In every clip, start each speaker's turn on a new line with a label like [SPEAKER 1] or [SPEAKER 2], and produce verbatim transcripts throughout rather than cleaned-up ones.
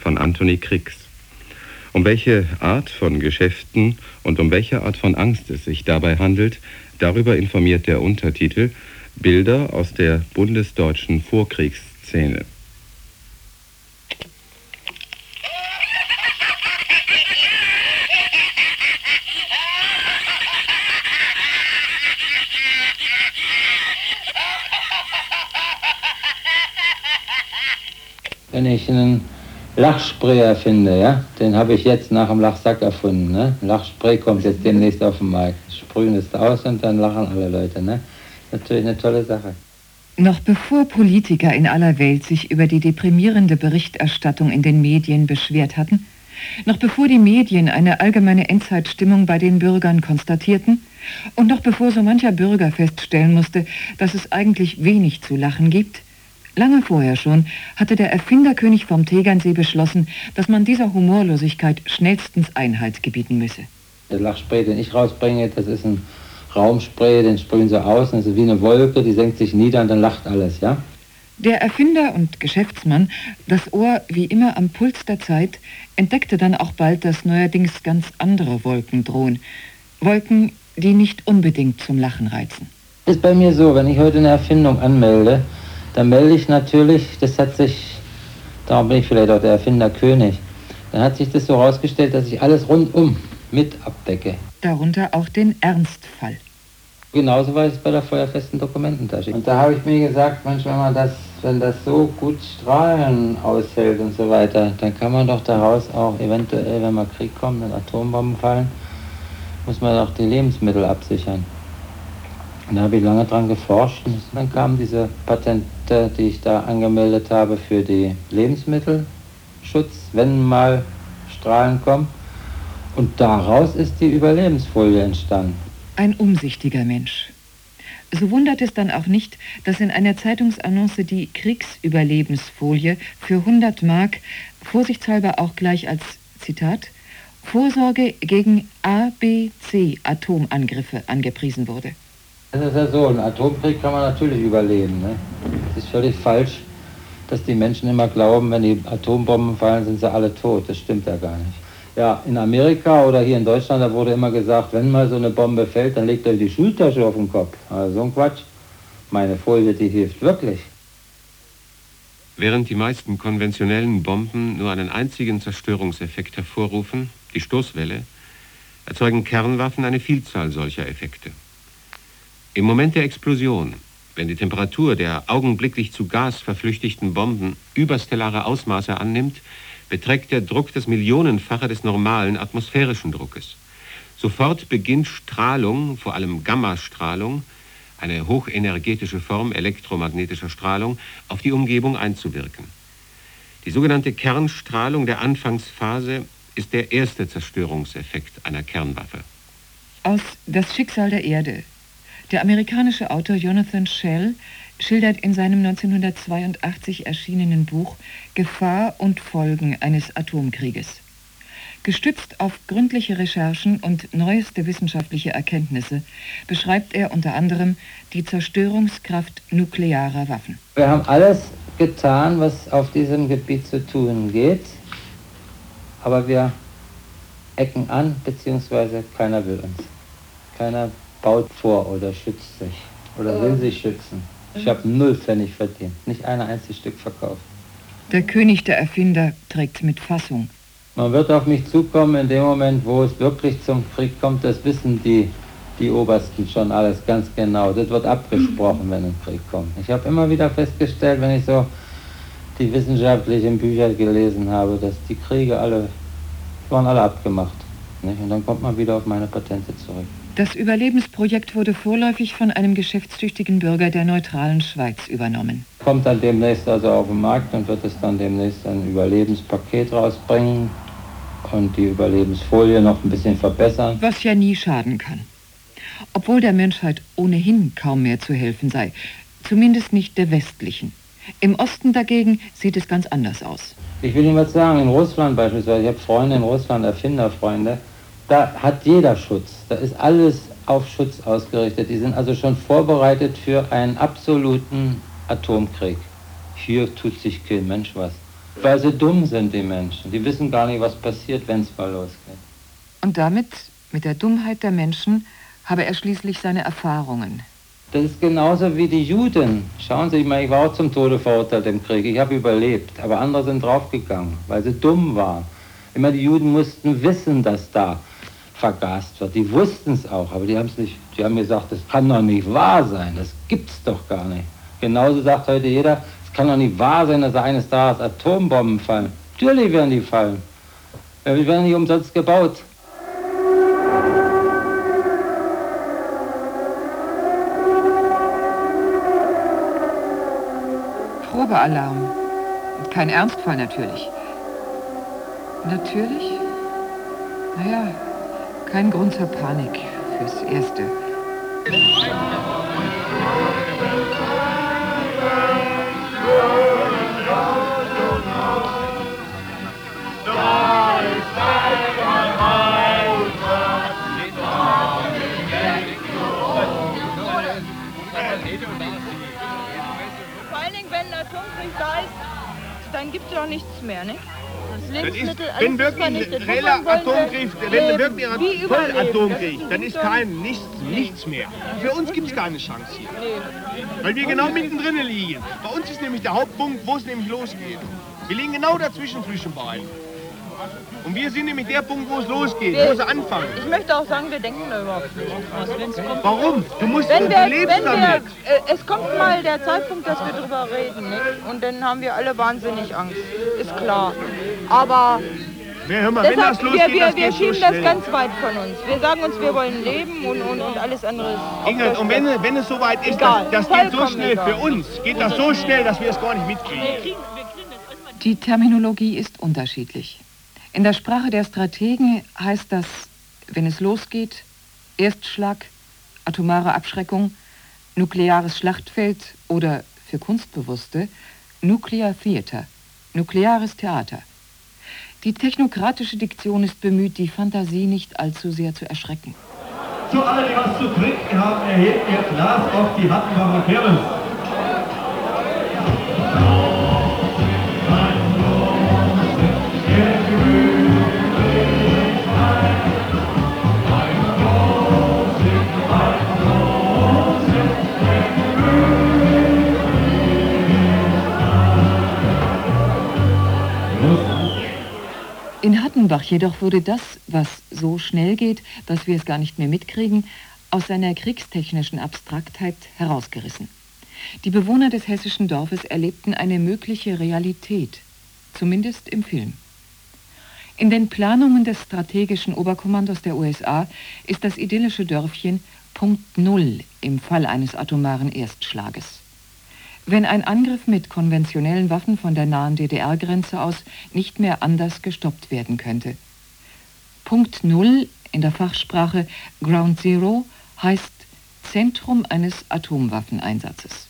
[SPEAKER 1] von Anthony Kriegs. Um welche Art von Geschäften und um welche Art von Angst es sich dabei handelt, darüber informiert der Untertitel Bilder aus der bundesdeutschen Vorkriegsszene.
[SPEAKER 2] Wenn ich einen Lachspray erfinde, ja, den habe ich jetzt nach dem Lachsack erfunden. Ne? Lachspray kommt jetzt demnächst auf den Markt. Sprühen es aus und dann lachen alle Leute. Ne? Natürlich eine tolle Sache.
[SPEAKER 3] Noch bevor Politiker in aller Welt sich über die deprimierende Berichterstattung in den Medien beschwert hatten, noch bevor die Medien eine allgemeine Endzeitstimmung bei den Bürgern konstatierten und noch bevor so mancher Bürger feststellen musste, dass es eigentlich wenig zu lachen gibt, lange vorher schon hatte der Erfinderkönig vom Tegernsee beschlossen, dass man dieser Humorlosigkeit schnellstens Einhalt gebieten müsse.
[SPEAKER 2] Der Lachspray, den ich rausbringe, das ist ein Raumspray, den sprühen sie aus, das ist wie eine Wolke, die senkt sich nieder und dann lacht alles, ja?
[SPEAKER 3] Der Erfinder und Geschäftsmann, das Ohr wie immer am Puls der Zeit, entdeckte dann auch bald, dass neuerdings ganz andere Wolken drohen. Wolken, die nicht unbedingt zum Lachen reizen.
[SPEAKER 2] Ist bei mir so, wenn ich heute eine Erfindung anmelde, dann melde ich natürlich, das hat sich, darum bin ich vielleicht auch der Erfinderkönig, dann hat sich das so herausgestellt, dass ich alles rundum mit abdecke.
[SPEAKER 3] Darunter auch den Ernstfall.
[SPEAKER 2] Genauso war es bei der feuerfesten Dokumententasche. Und da habe ich mir gesagt, Mensch, wenn man das, wenn das so gut Strahlen aushält und so weiter, dann kann man doch daraus auch eventuell, wenn mal Krieg kommt und Atombomben fallen, muss man doch die Lebensmittel absichern. Und da habe ich lange dran geforscht und dann kamen diese Patente, die ich da angemeldet habe für die Lebensmittelschutz, wenn mal Strahlen kommen. Und daraus ist die Überlebensfolie entstanden.
[SPEAKER 3] Ein umsichtiger Mensch. So wundert es dann auch nicht, dass in einer Zeitungsannonce die Kriegsüberlebensfolie für hundert Mark vorsichtshalber auch gleich als, Zitat, Vorsorge gegen A B C-Atomangriffe angepriesen wurde.
[SPEAKER 2] Das ist ja so, einen Atomkrieg kann man natürlich überleben. Ne? Es ist völlig falsch, dass die Menschen immer glauben, wenn die Atombomben fallen, sind sie alle tot. Das stimmt ja gar nicht. Ja, in Amerika oder hier in Deutschland, da wurde immer gesagt, wenn mal so eine Bombe fällt, dann legt euch die Schultasche auf den Kopf. Also so ein Quatsch. Meine Folie, die hilft wirklich.
[SPEAKER 1] Während die meisten konventionellen Bomben nur einen einzigen Zerstörungseffekt hervorrufen, die Stoßwelle, erzeugen Kernwaffen eine Vielzahl solcher Effekte. Im Moment der Explosion, wenn die Temperatur der augenblicklich zu Gas verflüchtigten Bomben überstellare Ausmaße annimmt, beträgt der Druck das Millionenfache des normalen atmosphärischen Druckes. Sofort beginnt Strahlung, vor allem Gammastrahlung, eine hochenergetische Form elektromagnetischer Strahlung, auf die Umgebung einzuwirken. Die sogenannte Kernstrahlung der Anfangsphase ist der erste Zerstörungseffekt einer Kernwaffe.
[SPEAKER 3] Aus Das Schicksal der Erde. Der amerikanische Autor Jonathan Schell schildert in seinem neunzehnhundertzweiundachtzig erschienenen Buch Gefahr und Folgen eines Atomkrieges. Gestützt auf gründliche Recherchen und neueste wissenschaftliche Erkenntnisse beschreibt er unter anderem die Zerstörungskraft nuklearer Waffen.
[SPEAKER 2] Wir haben alles getan, was auf diesem Gebiet zu tun geht, aber wir ecken an, beziehungsweise keiner will uns. Keiner baut vor oder schützt sich oder will sich schützen. Ich habe null Pfennig verdient, nicht ein einziges Stück verkauft.
[SPEAKER 3] Der König der Erfinder trägt mit Fassung.
[SPEAKER 2] Man wird auf mich zukommen in dem Moment, wo es wirklich zum Krieg kommt, das wissen die, die Obersten schon alles ganz genau. Das wird abgesprochen, wenn ein Krieg kommt. Ich habe immer wieder festgestellt, wenn ich so die wissenschaftlichen Bücher gelesen habe, dass die Kriege alle, waren alle abgemacht. Nicht? Und dann kommt man wieder auf meine Patente zurück.
[SPEAKER 3] Das Überlebensprojekt wurde vorläufig von einem geschäftstüchtigen Bürger der neutralen Schweiz übernommen.
[SPEAKER 2] Kommt dann demnächst also auf den Markt und wird es dann demnächst ein Überlebenspaket rausbringen und die Überlebensfolie noch ein bisschen verbessern.
[SPEAKER 3] Was ja nie schaden kann. Obwohl der Menschheit ohnehin kaum mehr zu helfen sei, zumindest nicht der westlichen. Im Osten dagegen sieht es ganz anders aus.
[SPEAKER 2] Ich will Ihnen was sagen, in Russland beispielsweise, ich habe Freunde in Russland, Erfinderfreunde, da hat jeder Schutz, da ist alles auf Schutz ausgerichtet. Die sind also schon vorbereitet für einen absoluten Atomkrieg. Hier tut sich kein Mensch was. Weil sie dumm sind, die Menschen. Die wissen gar nicht, was passiert, wenn es mal losgeht.
[SPEAKER 3] Und damit, mit der Dummheit der Menschen, habe er schließlich seine Erfahrungen.
[SPEAKER 2] Das ist genauso wie die Juden. Schauen Sie, ich meine, ich war auch zum Tode verurteilt im Krieg. Ich habe überlebt, aber andere sind draufgegangen, weil sie dumm waren. Ich meine, die Juden mussten wissen, dass da vergast wird. Die wussten es auch, aber die haben es nicht. Die haben gesagt, das kann doch nicht wahr sein. Das gibt's doch gar nicht. Genauso sagt heute jeder, es kann doch nicht wahr sein, dass eines Tages Atombomben fallen. Natürlich werden die fallen. Die werden nicht umsonst gebaut.
[SPEAKER 3] Probealarm. Und kein Ernstfall natürlich. Natürlich? Naja, kein Grund zur Panik fürs Erste.
[SPEAKER 4] Da ist, dann gibt es doch nichts mehr, ne? Das Lebensmittel,
[SPEAKER 5] ist, wenn wirklich ein reeller Atomkrieg, wenn wirklich ein Vollatomkrieg, dann ist kein, nichts, nichts mehr. Für uns gibt es keine Chance hier. Weil wir genau mittendrin liegen. Bei uns ist nämlich der Hauptpunkt, wo es nämlich losgeht. Wir liegen genau dazwischen zwischen beiden. Und wir sind nämlich der Punkt, wo es losgeht, wir, wo sie anfangen.
[SPEAKER 4] Ich möchte auch sagen, wir denken da überhaupt nicht draus.
[SPEAKER 5] Warum? Du musst,
[SPEAKER 4] wenn
[SPEAKER 5] du
[SPEAKER 4] wir,
[SPEAKER 5] lebst
[SPEAKER 4] wenn
[SPEAKER 5] damit.
[SPEAKER 4] Wir, äh, es kommt mal der Zeitpunkt, dass wir drüber reden, nicht? Und dann haben wir alle wahnsinnig Angst. Ist klar. Aber
[SPEAKER 5] ja, hör mal,
[SPEAKER 4] deshalb,
[SPEAKER 5] wenn das losgeht,
[SPEAKER 4] wir, wir,
[SPEAKER 5] das
[SPEAKER 4] wir
[SPEAKER 5] geht
[SPEAKER 4] schieben
[SPEAKER 5] so
[SPEAKER 4] das
[SPEAKER 5] schnell.
[SPEAKER 4] ganz weit von uns. Wir sagen uns, wir wollen leben und, und, und alles andere ist...
[SPEAKER 5] Ingrid, und wenn, wenn es soweit ist,
[SPEAKER 4] egal,
[SPEAKER 5] das, das geht so schnell
[SPEAKER 4] egal.
[SPEAKER 5] für uns, geht das so schnell, dass wir es gar nicht mitkriegen.
[SPEAKER 3] Die Terminologie ist unterschiedlich. In der Sprache der Strategen heißt das, wenn es losgeht, Erstschlag, atomare Abschreckung, nukleares Schlachtfeld oder, für Kunstbewusste, Nuclear Theater, nukleares Theater. Die technokratische Diktion ist bemüht, die Fantasie nicht allzu sehr zu erschrecken.
[SPEAKER 6] Zu alle, die was zu trinken haben, erhebt ihr Glas auf die Hattenbacher Kirmes.
[SPEAKER 3] In Hattenbach jedoch wurde das, was so schnell geht, dass wir es gar nicht mehr mitkriegen, aus seiner kriegstechnischen Abstraktheit herausgerissen. Die Bewohner des hessischen Dorfes erlebten eine mögliche Realität, zumindest im Film. In den Planungen des strategischen Oberkommandos der U S A ist das idyllische Dörfchen Punkt Null im Fall eines atomaren Erstschlages. Wenn ein Angriff mit konventionellen Waffen von der nahen D D R-Grenze aus nicht mehr anders gestoppt werden könnte. Punkt Null, in der Fachsprache Ground Zero, heißt Zentrum eines Atomwaffeneinsatzes.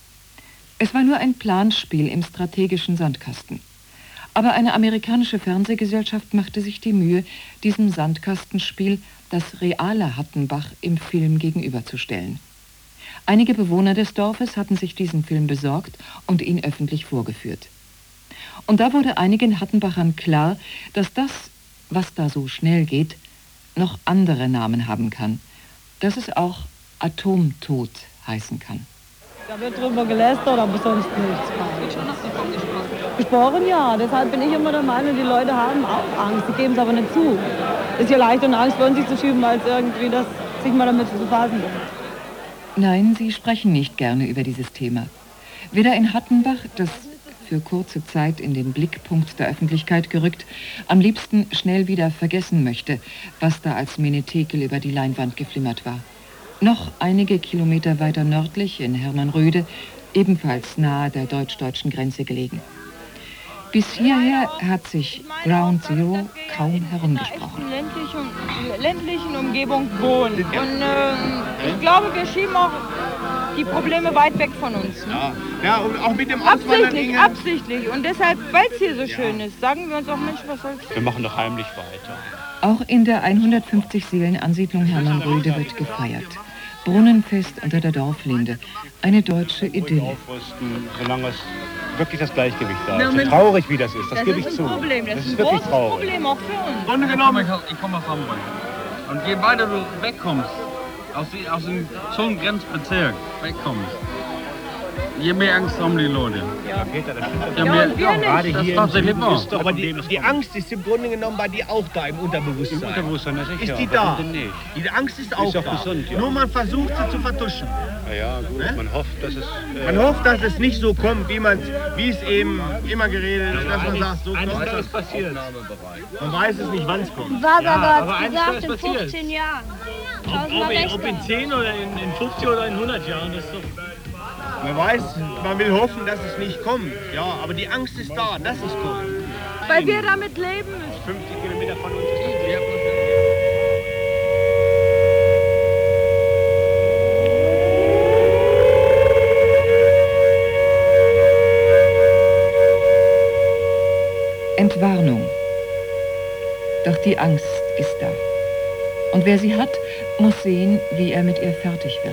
[SPEAKER 3] Es war nur ein Planspiel im strategischen Sandkasten. Aber eine amerikanische Fernsehgesellschaft machte sich die Mühe, diesem Sandkastenspiel das reale Hattenbach im Film gegenüberzustellen. Einige Bewohner des Dorfes hatten sich diesen Film besorgt und ihn öffentlich vorgeführt. Und da wurde einigen Hattenbachern klar, dass das, was da so schnell geht, noch andere Namen haben kann. Dass es auch Atomtod heißen kann.
[SPEAKER 7] Da wird drüber gelästert, aber sonst nichts. Wird schon noch davon gesprochen? Gesprochen, ja. Deshalb bin ich immer der Meinung, die Leute haben auch Angst. Sie geben es aber nicht zu. Es ist ja leicht, eine Angst von sich zu schieben, weil es irgendwie das sich mal damit zu befassen wird.
[SPEAKER 3] Nein, sie sprechen nicht gerne über dieses Thema. Weder in Hattenbach, das für kurze Zeit in den Blickpunkt der Öffentlichkeit gerückt, am liebsten schnell wieder vergessen möchte, was da als Menetekel über die Leinwand geflimmert war. Noch einige Kilometer weiter nördlich in Hermannröde, ebenfalls nahe der deutsch-deutschen Grenze gelegen. Bis hierher hat sich Ground Zero kaum herumgesprochen.
[SPEAKER 4] In einer ländlichen, ländlichen Umgebung wohnen. Und äh, ich glaube, wir schieben auch die Probleme weit weg von uns. Ne?
[SPEAKER 5] Ja. Ja, und auch mit dem Auswandern.
[SPEAKER 4] Absichtlich, absichtlich. Und deshalb, weil es hier so schön ist, sagen wir uns auch, Mensch, was soll's.
[SPEAKER 8] Wir machen doch heimlich weiter.
[SPEAKER 3] Auch in der hundertfünfzig Seelen-Ansiedlung Hermannröde wird gefeiert. Brunnenfest unter der Dorflinde. Eine deutsche Idylle.
[SPEAKER 8] Aufrüsten, solange es wirklich das Gleichgewicht da ist. So traurig wie das ist, das, das gebe ich zu.
[SPEAKER 4] Das ist ein Problem, das, das ist ein
[SPEAKER 8] wirklich
[SPEAKER 4] großes
[SPEAKER 8] traurig.
[SPEAKER 4] Problem auch für uns.
[SPEAKER 9] Grunde genommen, ich, ich komme aus Hamburg. Und je weiter du wegkommst, aus, die, aus dem Zonengrenzbezirk wegkommst, je mehr Angst haben die Leute.
[SPEAKER 8] Ja, Peter, das stimmt.
[SPEAKER 4] Ja,
[SPEAKER 9] mehr,
[SPEAKER 4] und wir nicht.
[SPEAKER 8] Gerade
[SPEAKER 9] Das
[SPEAKER 8] hier
[SPEAKER 9] ist tatsächlich
[SPEAKER 8] im
[SPEAKER 9] wahr.
[SPEAKER 8] Süden
[SPEAKER 5] Aber die, die Angst ist im Grunde genommen bei dir auch da im Unterbewusstsein.
[SPEAKER 8] Im Unterbewusstsein, das ist
[SPEAKER 5] Ist
[SPEAKER 8] ja.
[SPEAKER 5] die da?
[SPEAKER 8] Warum denn nicht?
[SPEAKER 5] Die Angst ist auch
[SPEAKER 8] doch
[SPEAKER 5] da.
[SPEAKER 8] gesund, ja.
[SPEAKER 5] Nur man versucht sie zu vertuschen.
[SPEAKER 8] Na ja, gut,
[SPEAKER 5] Ne?
[SPEAKER 8] man hofft, dass es... Äh,
[SPEAKER 5] Man hofft, dass es nicht so kommt, wie, man, wie es eben immer geredet ist, dass man sagt, so kommt
[SPEAKER 8] eines
[SPEAKER 5] das.
[SPEAKER 8] ist passiert.
[SPEAKER 5] Man weiß es nicht, wann es kommt.
[SPEAKER 10] Baba
[SPEAKER 8] Ja, aber
[SPEAKER 10] hat
[SPEAKER 8] eines
[SPEAKER 10] gesagt,
[SPEAKER 8] ist
[SPEAKER 10] in
[SPEAKER 8] passiert.
[SPEAKER 10] fünfzehn Jahren. Schauen Sie
[SPEAKER 6] Ob,
[SPEAKER 10] mal
[SPEAKER 6] in,
[SPEAKER 10] rechts
[SPEAKER 6] ob in
[SPEAKER 10] an.
[SPEAKER 6] zehn oder in, in fünfzig oder in hundert Jahren, das ist doch...
[SPEAKER 5] Man weiß, man will hoffen, dass es nicht kommt. Ja, aber die Angst ist da, dass es kommt.
[SPEAKER 4] Weil wir damit leben müssen.
[SPEAKER 8] fünfzig Kilometer von uns.
[SPEAKER 3] Entwarnung. Doch die Angst ist da. Und wer sie hat, muss sehen, wie er mit ihr fertig wird.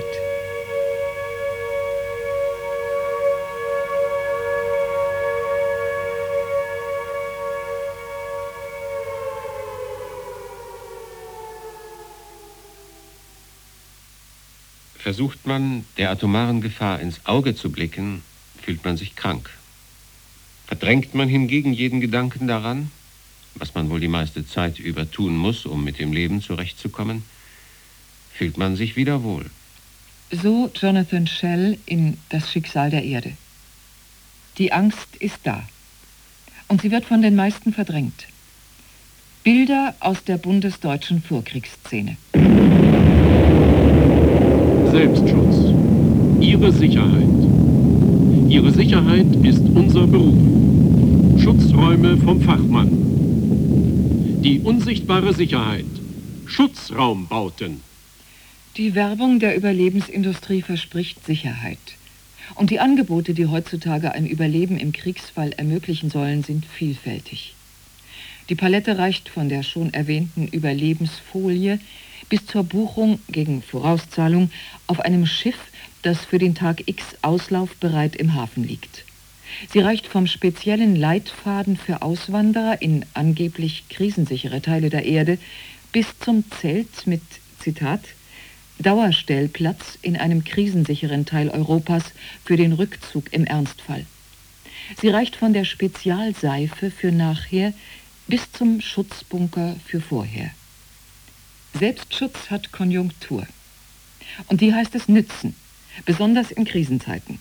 [SPEAKER 1] Versucht man, der atomaren Gefahr ins Auge zu blicken, fühlt man sich krank. Verdrängt man hingegen jeden Gedanken daran, was man wohl die meiste Zeit über tun muss, um mit dem Leben zurechtzukommen, fühlt man sich wieder wohl.
[SPEAKER 3] So Jonathan Schell in Das Schicksal der Erde. Die Angst ist da. Und sie wird von den meisten verdrängt. Bilder aus der bundesdeutschen Vorkriegsszene.
[SPEAKER 11] Selbstschutz. Ihre Sicherheit. Ihre Sicherheit ist unser Beruf. Schutzräume vom Fachmann. Die unsichtbare Sicherheit. Schutzraumbauten.
[SPEAKER 3] Die Werbung der Überlebensindustrie verspricht Sicherheit. Und die Angebote, die heutzutage ein Überleben im Kriegsfall ermöglichen sollen, sind vielfältig. Die Palette reicht von der schon erwähnten Überlebensfolie bis zur Buchung gegen Vorauszahlung auf einem Schiff, das für den Tag X auslaufbereit im Hafen liegt. Sie reicht vom speziellen Leitfaden für Auswanderer in angeblich krisensichere Teile der Erde bis zum Zelt mit, Zitat, Dauerstellplatz in einem krisensicheren Teil Europas für den Rückzug im Ernstfall. Sie reicht von der Spezialseife für nachher bis zum Schutzbunker für vorher. Selbstschutz hat Konjunktur. Und die heißt es nützen, besonders in Krisenzeiten.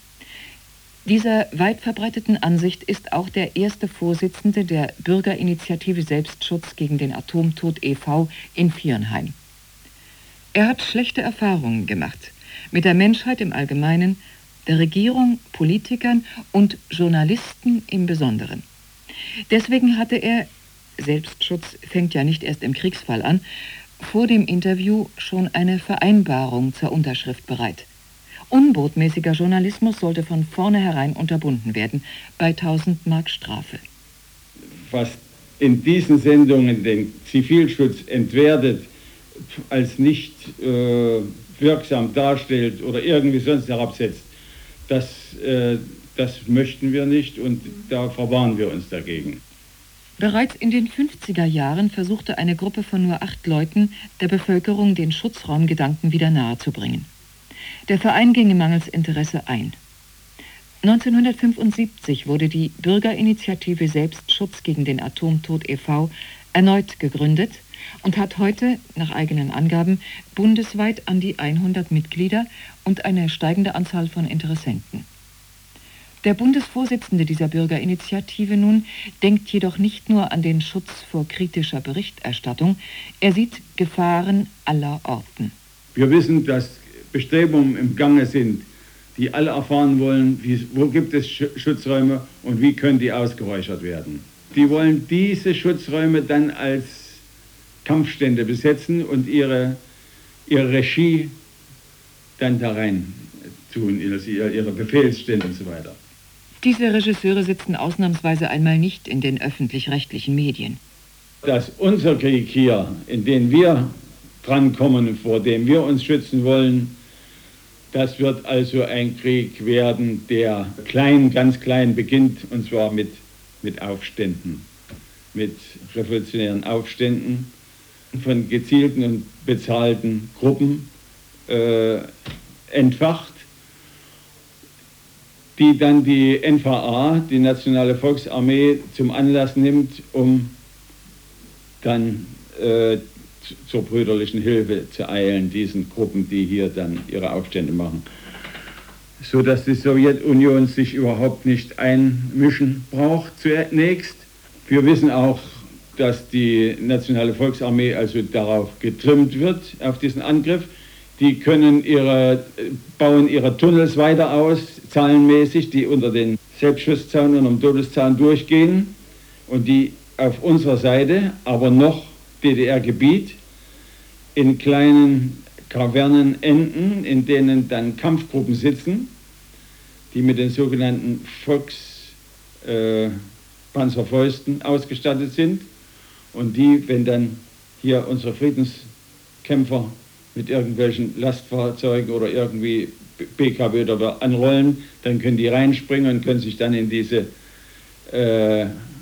[SPEAKER 3] Dieser weit verbreiteten Ansicht ist auch der erste Vorsitzende der Bürgerinitiative Selbstschutz gegen den Atomtod e V in Viernheim. Er hat schlechte Erfahrungen gemacht mit der Menschheit im Allgemeinen, der Regierung, Politikern und Journalisten im Besonderen. Deswegen hatte er, Selbstschutz fängt ja nicht erst im Kriegsfall an, vor dem Interview schon eine Vereinbarung zur Unterschrift bereit. Unbotmäßiger Journalismus sollte von vornherein unterbunden werden, bei tausend Mark Strafe.
[SPEAKER 12] Was in diesen Sendungen den Zivilschutz entwertet, als nicht äh, wirksam darstellt oder irgendwie sonst herabsetzt, das, äh, das möchten wir nicht und da verwahren wir uns dagegen.
[SPEAKER 3] Bereits in den fünfziger Jahren versuchte eine Gruppe von nur acht Leuten, der Bevölkerung den Schutzraumgedanken wieder nahezubringen. Der Verein ging mangels Interesse ein. neunzehnhundertfünfundsiebzig wurde die Bürgerinitiative Selbstschutz gegen den Atomtod e V erneut gegründet und hat heute, nach eigenen Angaben, bundesweit an die hundert Mitglieder und eine steigende Anzahl von Interessenten. Der Bundesvorsitzende dieser Bürgerinitiative nun denkt jedoch nicht nur an den Schutz vor kritischer Berichterstattung, er sieht Gefahren aller Orten.
[SPEAKER 12] Wir wissen, dass Bestrebungen im Gange sind, die alle erfahren wollen, wie, wo gibt es Schutzräume und wie können die ausgeräuchert werden. Die wollen diese Schutzräume dann als Kampfstände besetzen und ihre, ihre Regie dann da rein tun, ihre, ihre Befehlsstände und so weiter.
[SPEAKER 3] Diese Regisseure sitzen ausnahmsweise einmal nicht in den öffentlich-rechtlichen Medien.
[SPEAKER 12] Dass unser Krieg hier, in den wir drankommen, vor dem wir uns schützen wollen, Das wird also ein Krieg werden, der klein, ganz klein beginnt, und zwar mit, mit Aufständen, mit revolutionären Aufständen von gezielten und bezahlten Gruppen äh, entfacht, die dann die N V A, die Nationale Volksarmee, zum Anlass nimmt, um dann äh, zur brüderlichen Hilfe zu eilen, diesen Gruppen, die hier dann ihre Aufstände machen. So dass die Sowjetunion sich überhaupt nicht einmischen braucht zunächst. Wir wissen auch, dass die Nationale Volksarmee also darauf getrimmt wird, auf diesen Angriff. Die können ihre, bauen ihre Tunnels weiter aus, zahlenmäßig, die unter den Selbstschusszaun und am Todeszaun durchgehen und die auf unserer Seite, aber noch D D R-Gebiet, in kleinen Kavernen enden, in denen dann Kampfgruppen sitzen, die mit den sogenannten Volkspanzerfäusten äh, ausgestattet sind und die, wenn dann hier unsere Friedenskämpfer mit irgendwelchen Lastfahrzeugen oder irgendwie B K W oder anrollen, dann können die reinspringen und können sich dann in diese äh,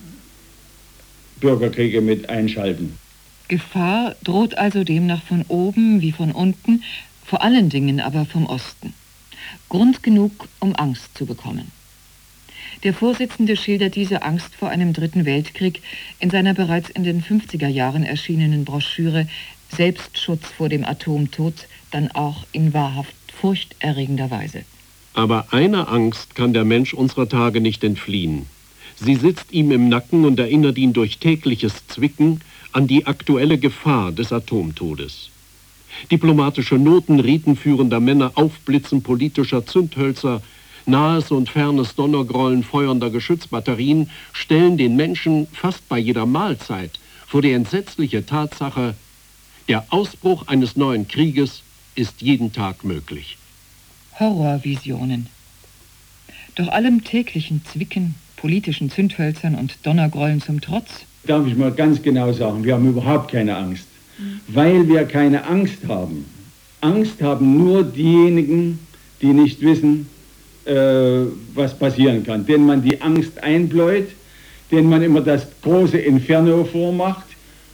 [SPEAKER 12] Bürgerkriege mit einschalten.
[SPEAKER 3] Gefahr droht also demnach von oben wie von unten, vor allen Dingen aber vom Osten. Grund genug, um Angst zu bekommen. Der Vorsitzende schildert diese Angst vor einem dritten Weltkrieg in seiner bereits in den fünfziger Jahren erschienenen Broschüre Selbstschutz vor dem Atomtod, dann auch in wahrhaft furchterregender Weise.
[SPEAKER 11] Aber einer Angst kann der Mensch unserer Tage nicht entfliehen. Sie sitzt ihm im Nacken und erinnert ihn durch tägliches Zwicken an die aktuelle Gefahr des Atomtodes. Diplomatische Noten ritenführender Männer, Aufblitzen politischer Zündhölzer, nahes und fernes Donnergrollen feuernder Geschützbatterien stellen den Menschen fast bei jeder Mahlzeit vor die entsetzliche Tatsache, der Ausbruch eines neuen Krieges ist jeden Tag möglich.
[SPEAKER 3] Horrorvisionen. Doch allem täglichen Zwicken, politischen Zündhölzern und Donnergrollen zum Trotz.
[SPEAKER 12] Darf ich mal ganz genau sagen, wir haben überhaupt keine Angst. Mhm. Weil wir keine Angst haben. Angst haben nur diejenigen, die nicht wissen, äh, was passieren kann. Denen man die Angst einbläut, denen man immer das große Inferno vormacht,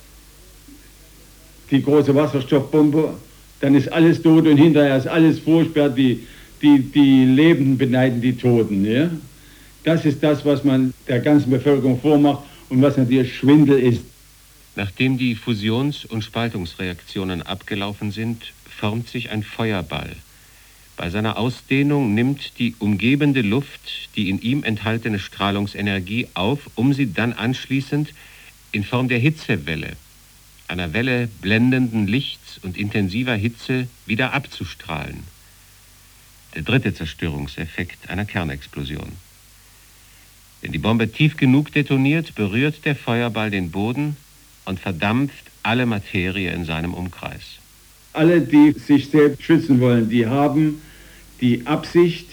[SPEAKER 12] die große Wasserstoffbombe, dann ist alles tot und hinterher ist alles furchtbar, die, die, die Lebenden beneiden die Toten. Ja? Das ist das, was man der ganzen Bevölkerung vormacht und was natürlich Schwindel ist.
[SPEAKER 1] Nachdem die Fusions- und Spaltungsreaktionen abgelaufen sind, formt sich ein Feuerball. Bei seiner Ausdehnung nimmt die umgebende Luft die in ihm enthaltene Strahlungsenergie auf, um sie dann anschließend in Form der Hitzewelle, einer Welle blendenden Lichts und intensiver Hitze, wieder abzustrahlen. Der dritte Zerstörungseffekt einer Kernexplosion. Wenn die Bombe tief genug detoniert, berührt der Feuerball den Boden und verdampft alle Materie in seinem Umkreis.
[SPEAKER 12] Alle, die sich selbst schützen wollen, die haben die Absicht,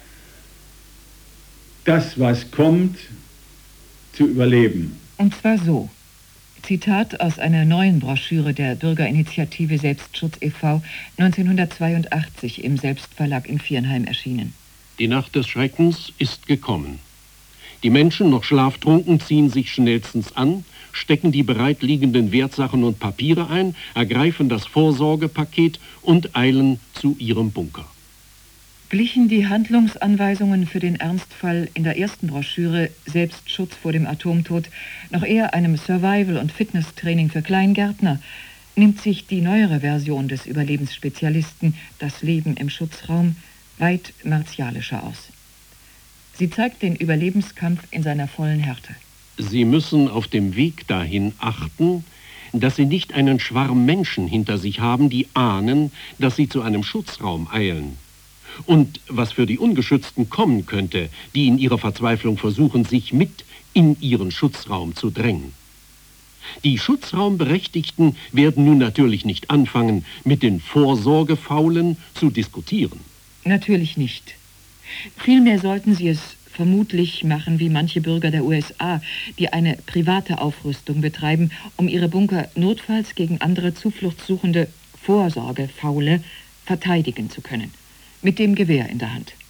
[SPEAKER 12] das, was kommt, zu überleben.
[SPEAKER 3] Und zwar so. Zitat aus einer neuen Broschüre der Bürgerinitiative Selbstschutz e V neunzehnhundertzweiundachtzig im Selbstverlag in Viernheim erschienen.
[SPEAKER 11] Die Nacht des Schreckens ist gekommen. Die Menschen, noch schlaftrunken, ziehen sich schnellstens an, stecken die bereitliegenden Wertsachen und Papiere ein, ergreifen das Vorsorgepaket und eilen zu ihrem Bunker.
[SPEAKER 3] Glichen die Handlungsanweisungen für den Ernstfall in der ersten Broschüre Selbstschutz vor dem Atomtod noch eher einem Survival- und Fitnesstraining für Kleingärtner, nimmt sich die neuere Version des Überlebensspezialisten, das Leben im Schutzraum, weit martialischer aus. Sie zeigt den Überlebenskampf in seiner vollen Härte.
[SPEAKER 11] Sie müssen auf dem Weg dahin achten, dass Sie nicht einen Schwarm Menschen hinter sich haben, die ahnen, dass Sie zu einem Schutzraum eilen. Und was für die Ungeschützten kommen könnte, die in ihrer Verzweiflung versuchen, sich mit in ihren Schutzraum zu drängen. Die Schutzraumberechtigten werden nun natürlich nicht anfangen, mit den Vorsorgefaulen zu diskutieren.
[SPEAKER 3] Natürlich nicht. Vielmehr sollten sie es vermutlich machen wie manche Bürger der U S A, die eine private Aufrüstung betreiben, um ihre Bunker notfalls gegen andere zufluchtssuchende Vorsorgefaule verteidigen zu können. mit dem Gewehr in der Hand.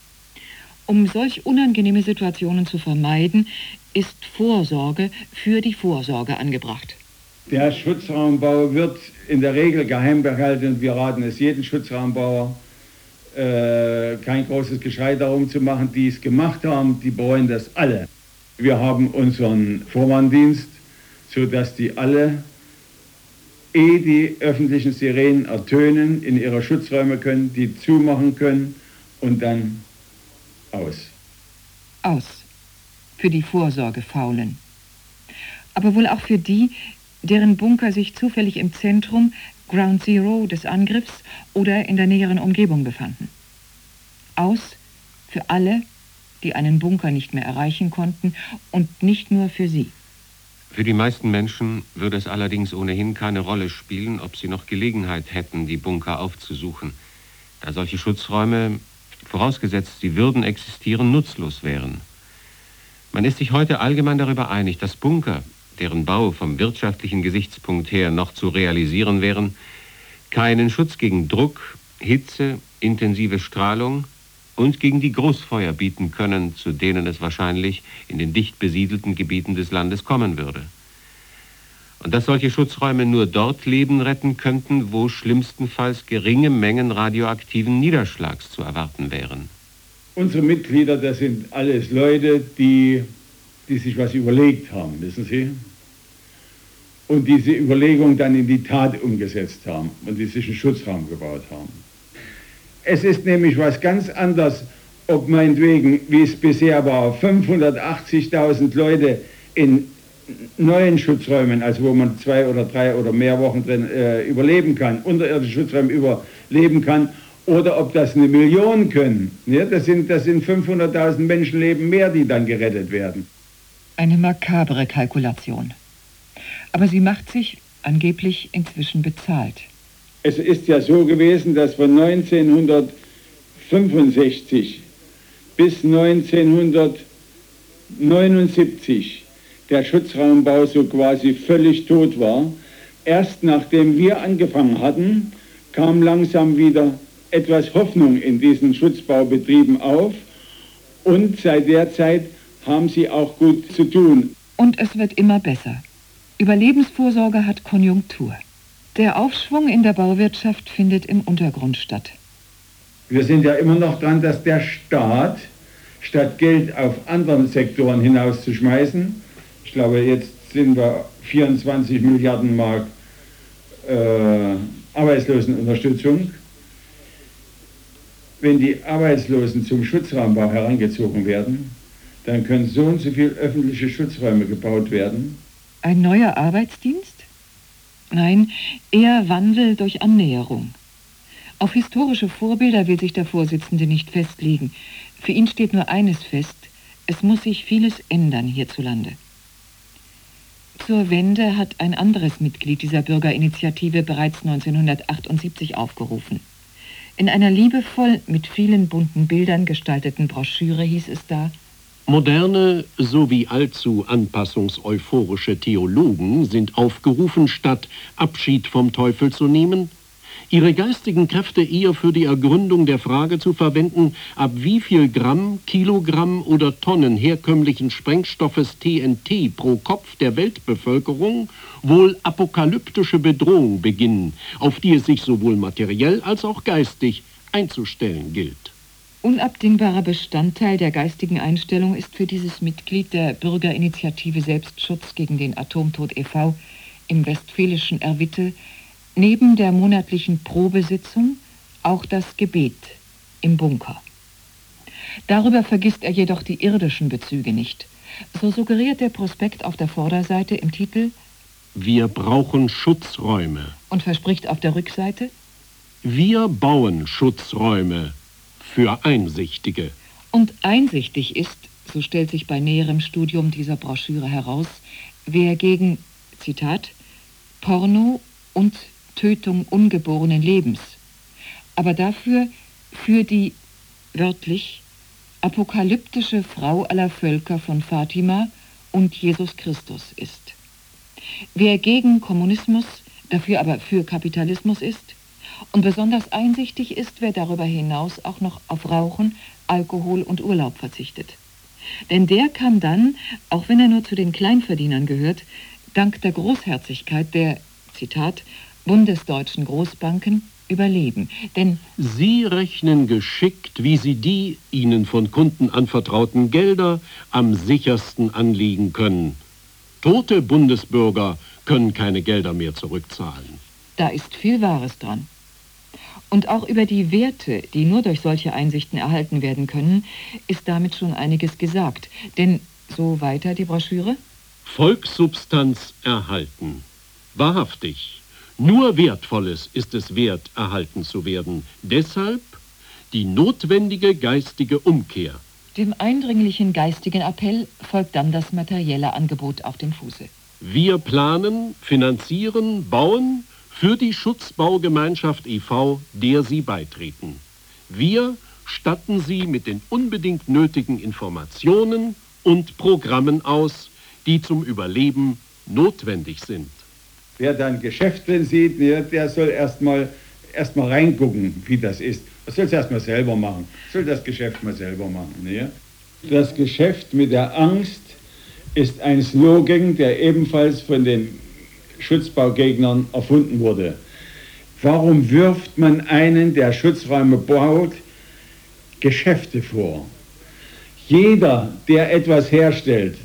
[SPEAKER 3] Um solch unangenehme Situationen zu vermeiden, ist Vorsorge für die Vorsorge angebracht.
[SPEAKER 12] Der Schutzraumbau wird in der Regel geheim behalten und wir raten es jedem Schutzraumbauer, äh, kein großes Geschrei darum zu machen. Die es gemacht haben, die bereuen das alle. Wir haben unseren Vorwarndienst, sodass die alle, ehe die öffentlichen Sirenen ertönen, in ihre Schutzräume können, die zumachen können und dann aus.
[SPEAKER 3] Aus. Für die Vorsorgefaulen. Aber wohl auch für die, deren Bunker sich zufällig im Zentrum, Ground Zero des Angriffs oder in der näheren Umgebung befanden. Aus für alle, die einen Bunker nicht mehr erreichen konnten und nicht nur für sie.
[SPEAKER 1] Für die meisten Menschen würde es allerdings ohnehin keine Rolle spielen, ob sie noch Gelegenheit hätten, die Bunker aufzusuchen, da solche Schutzräume, vorausgesetzt sie würden existieren, nutzlos wären. Man ist sich heute allgemein darüber einig, dass Bunker, deren Bau vom wirtschaftlichen Gesichtspunkt her noch zu realisieren wären, keinen Schutz gegen Druck, Hitze, intensive Strahlung und gegen die Großfeuer bieten können, zu denen es wahrscheinlich in den dicht besiedelten Gebieten des Landes kommen würde. Und dass solche Schutzräume nur dort Leben retten könnten, wo schlimmstenfalls geringe Mengen radioaktiven Niederschlags zu erwarten wären.
[SPEAKER 12] Unsere Mitglieder, das sind alles Leute, die, die sich was überlegt haben, wissen Sie? Und diese Überlegung dann in die Tat umgesetzt haben und die sich einen Schutzraum gebaut haben. Es ist nämlich was ganz anderes, ob meinetwegen, wie es bisher war, fünfhundertachtzigtausend Leute in neuen Schutzräumen, also wo man zwei oder drei oder mehr Wochen drin äh, überleben kann, unterirdische Schutzräume überleben kann, oder ob das eine Million können. Ja, das sind, das sind fünfhunderttausend Menschenleben mehr, die dann gerettet werden.
[SPEAKER 3] Eine makabere Kalkulation. Aber sie macht sich angeblich inzwischen bezahlt.
[SPEAKER 12] Es ist ja so gewesen, dass von neunzehnhundertfünfundsechzig bis neunzehnhundertneunundsiebzig der Schutzraumbau so quasi völlig tot war. Erst nachdem wir angefangen hatten, kam langsam wieder etwas Hoffnung in diesen Schutzbaubetrieben auf und seit der Zeit haben sie auch gut zu tun.
[SPEAKER 3] Und es wird immer besser. Überlebensvorsorge hat Konjunktur. Der Aufschwung in der Bauwirtschaft findet im Untergrund statt.
[SPEAKER 12] Wir sind ja immer noch dran, dass der Staat, statt Geld auf anderen Sektoren hinauszuschmeißen, ich glaube, jetzt sind wir vierundzwanzig Milliarden Mark äh, Arbeitslosenunterstützung. Wenn die Arbeitslosen zum Schutzraumbau herangezogen werden, dann können so und so viele öffentliche Schutzräume gebaut werden.
[SPEAKER 3] Ein neuer Arbeitsdienst? Nein, eher Wandel durch Annäherung. Auf historische Vorbilder will sich der Vorsitzende nicht festlegen. Für ihn steht nur eines fest: Es muss sich vieles ändern hierzulande. Zur Wende hat ein anderes Mitglied dieser Bürgerinitiative bereits neunzehnhundertachtundsiebzig aufgerufen. In einer liebevoll mit vielen bunten Bildern gestalteten Broschüre hieß es da:
[SPEAKER 11] Moderne sowie allzu anpassungseuphorische Theologen sind aufgerufen, statt Abschied vom Teufel zu nehmen, ihre geistigen Kräfte eher für die Ergründung der Frage zu verwenden, ab wie viel Gramm, Kilogramm oder Tonnen herkömmlichen Sprengstoffes T N T pro Kopf der Weltbevölkerung wohl apokalyptische Bedrohung beginnen, auf die es sich sowohl materiell als auch geistig einzustellen gilt.
[SPEAKER 3] Unabdingbarer Bestandteil der geistigen Einstellung ist für dieses Mitglied der Bürgerinitiative Selbstschutz gegen den Atomtod e V im westfälischen Erwitte neben der monatlichen Probesitzung auch das Gebet im Bunker. Darüber vergisst er jedoch die irdischen Bezüge nicht. So suggeriert der Prospekt auf der Vorderseite im Titel:
[SPEAKER 11] Wir brauchen Schutzräume.
[SPEAKER 3] Und verspricht auf der Rückseite:
[SPEAKER 11] Wir bauen Schutzräume für Einsichtige.
[SPEAKER 3] Und einsichtig ist, so stellt sich bei näherem Studium dieser Broschüre heraus, wer gegen, Zitat, Porno und Tötung ungeborenen Lebens, aber dafür für die, wörtlich, apokalyptische Frau aller Völker von Fatima und Jesus Christus ist. Wer gegen Kommunismus, dafür aber für Kapitalismus ist Und besonders einsichtig ist, wer darüber hinaus auch noch auf Rauchen, Alkohol und Urlaub verzichtet. Denn der kann dann, auch wenn er nur zu den Kleinverdienern gehört, dank der Großherzigkeit der, Zitat, bundesdeutschen Großbanken überleben. Denn
[SPEAKER 11] Sie rechnen geschickt, wie Sie die Ihnen von Kunden anvertrauten Gelder am sichersten anlegen können. Tote Bundesbürger können keine Gelder mehr zurückzahlen.
[SPEAKER 3] Da ist viel Wahres dran. Und auch über die Werte, die nur durch solche Einsichten erhalten werden können, ist damit schon einiges gesagt. Denn, so weiter die Broschüre?
[SPEAKER 11] Volkssubstanz erhalten. Wahrhaftig. Nur Wertvolles ist es wert, erhalten zu werden. Deshalb die notwendige geistige Umkehr.
[SPEAKER 3] Dem eindringlichen geistigen Appell folgt dann das materielle Angebot auf dem Fuße.
[SPEAKER 11] Wir planen, finanzieren, bauen für die Schutzbaugemeinschaft e V, der Sie beitreten. Wir statten Sie mit den unbedingt nötigen Informationen und Programmen aus, die zum Überleben notwendig sind.
[SPEAKER 12] Wer dann Geschäft drin sieht, der soll erstmal erst mal reingucken, wie das ist. Er soll es erstmal selber machen. Soll das Geschäft mal selber machen. Ne? Das Geschäft mit der Angst ist ein Slogan, der ebenfalls von den Schutzbaugegnern erfunden wurde. Warum wirft man einen, der Schutzräume baut, Geschäfte vor? Jeder, der etwas herstellt,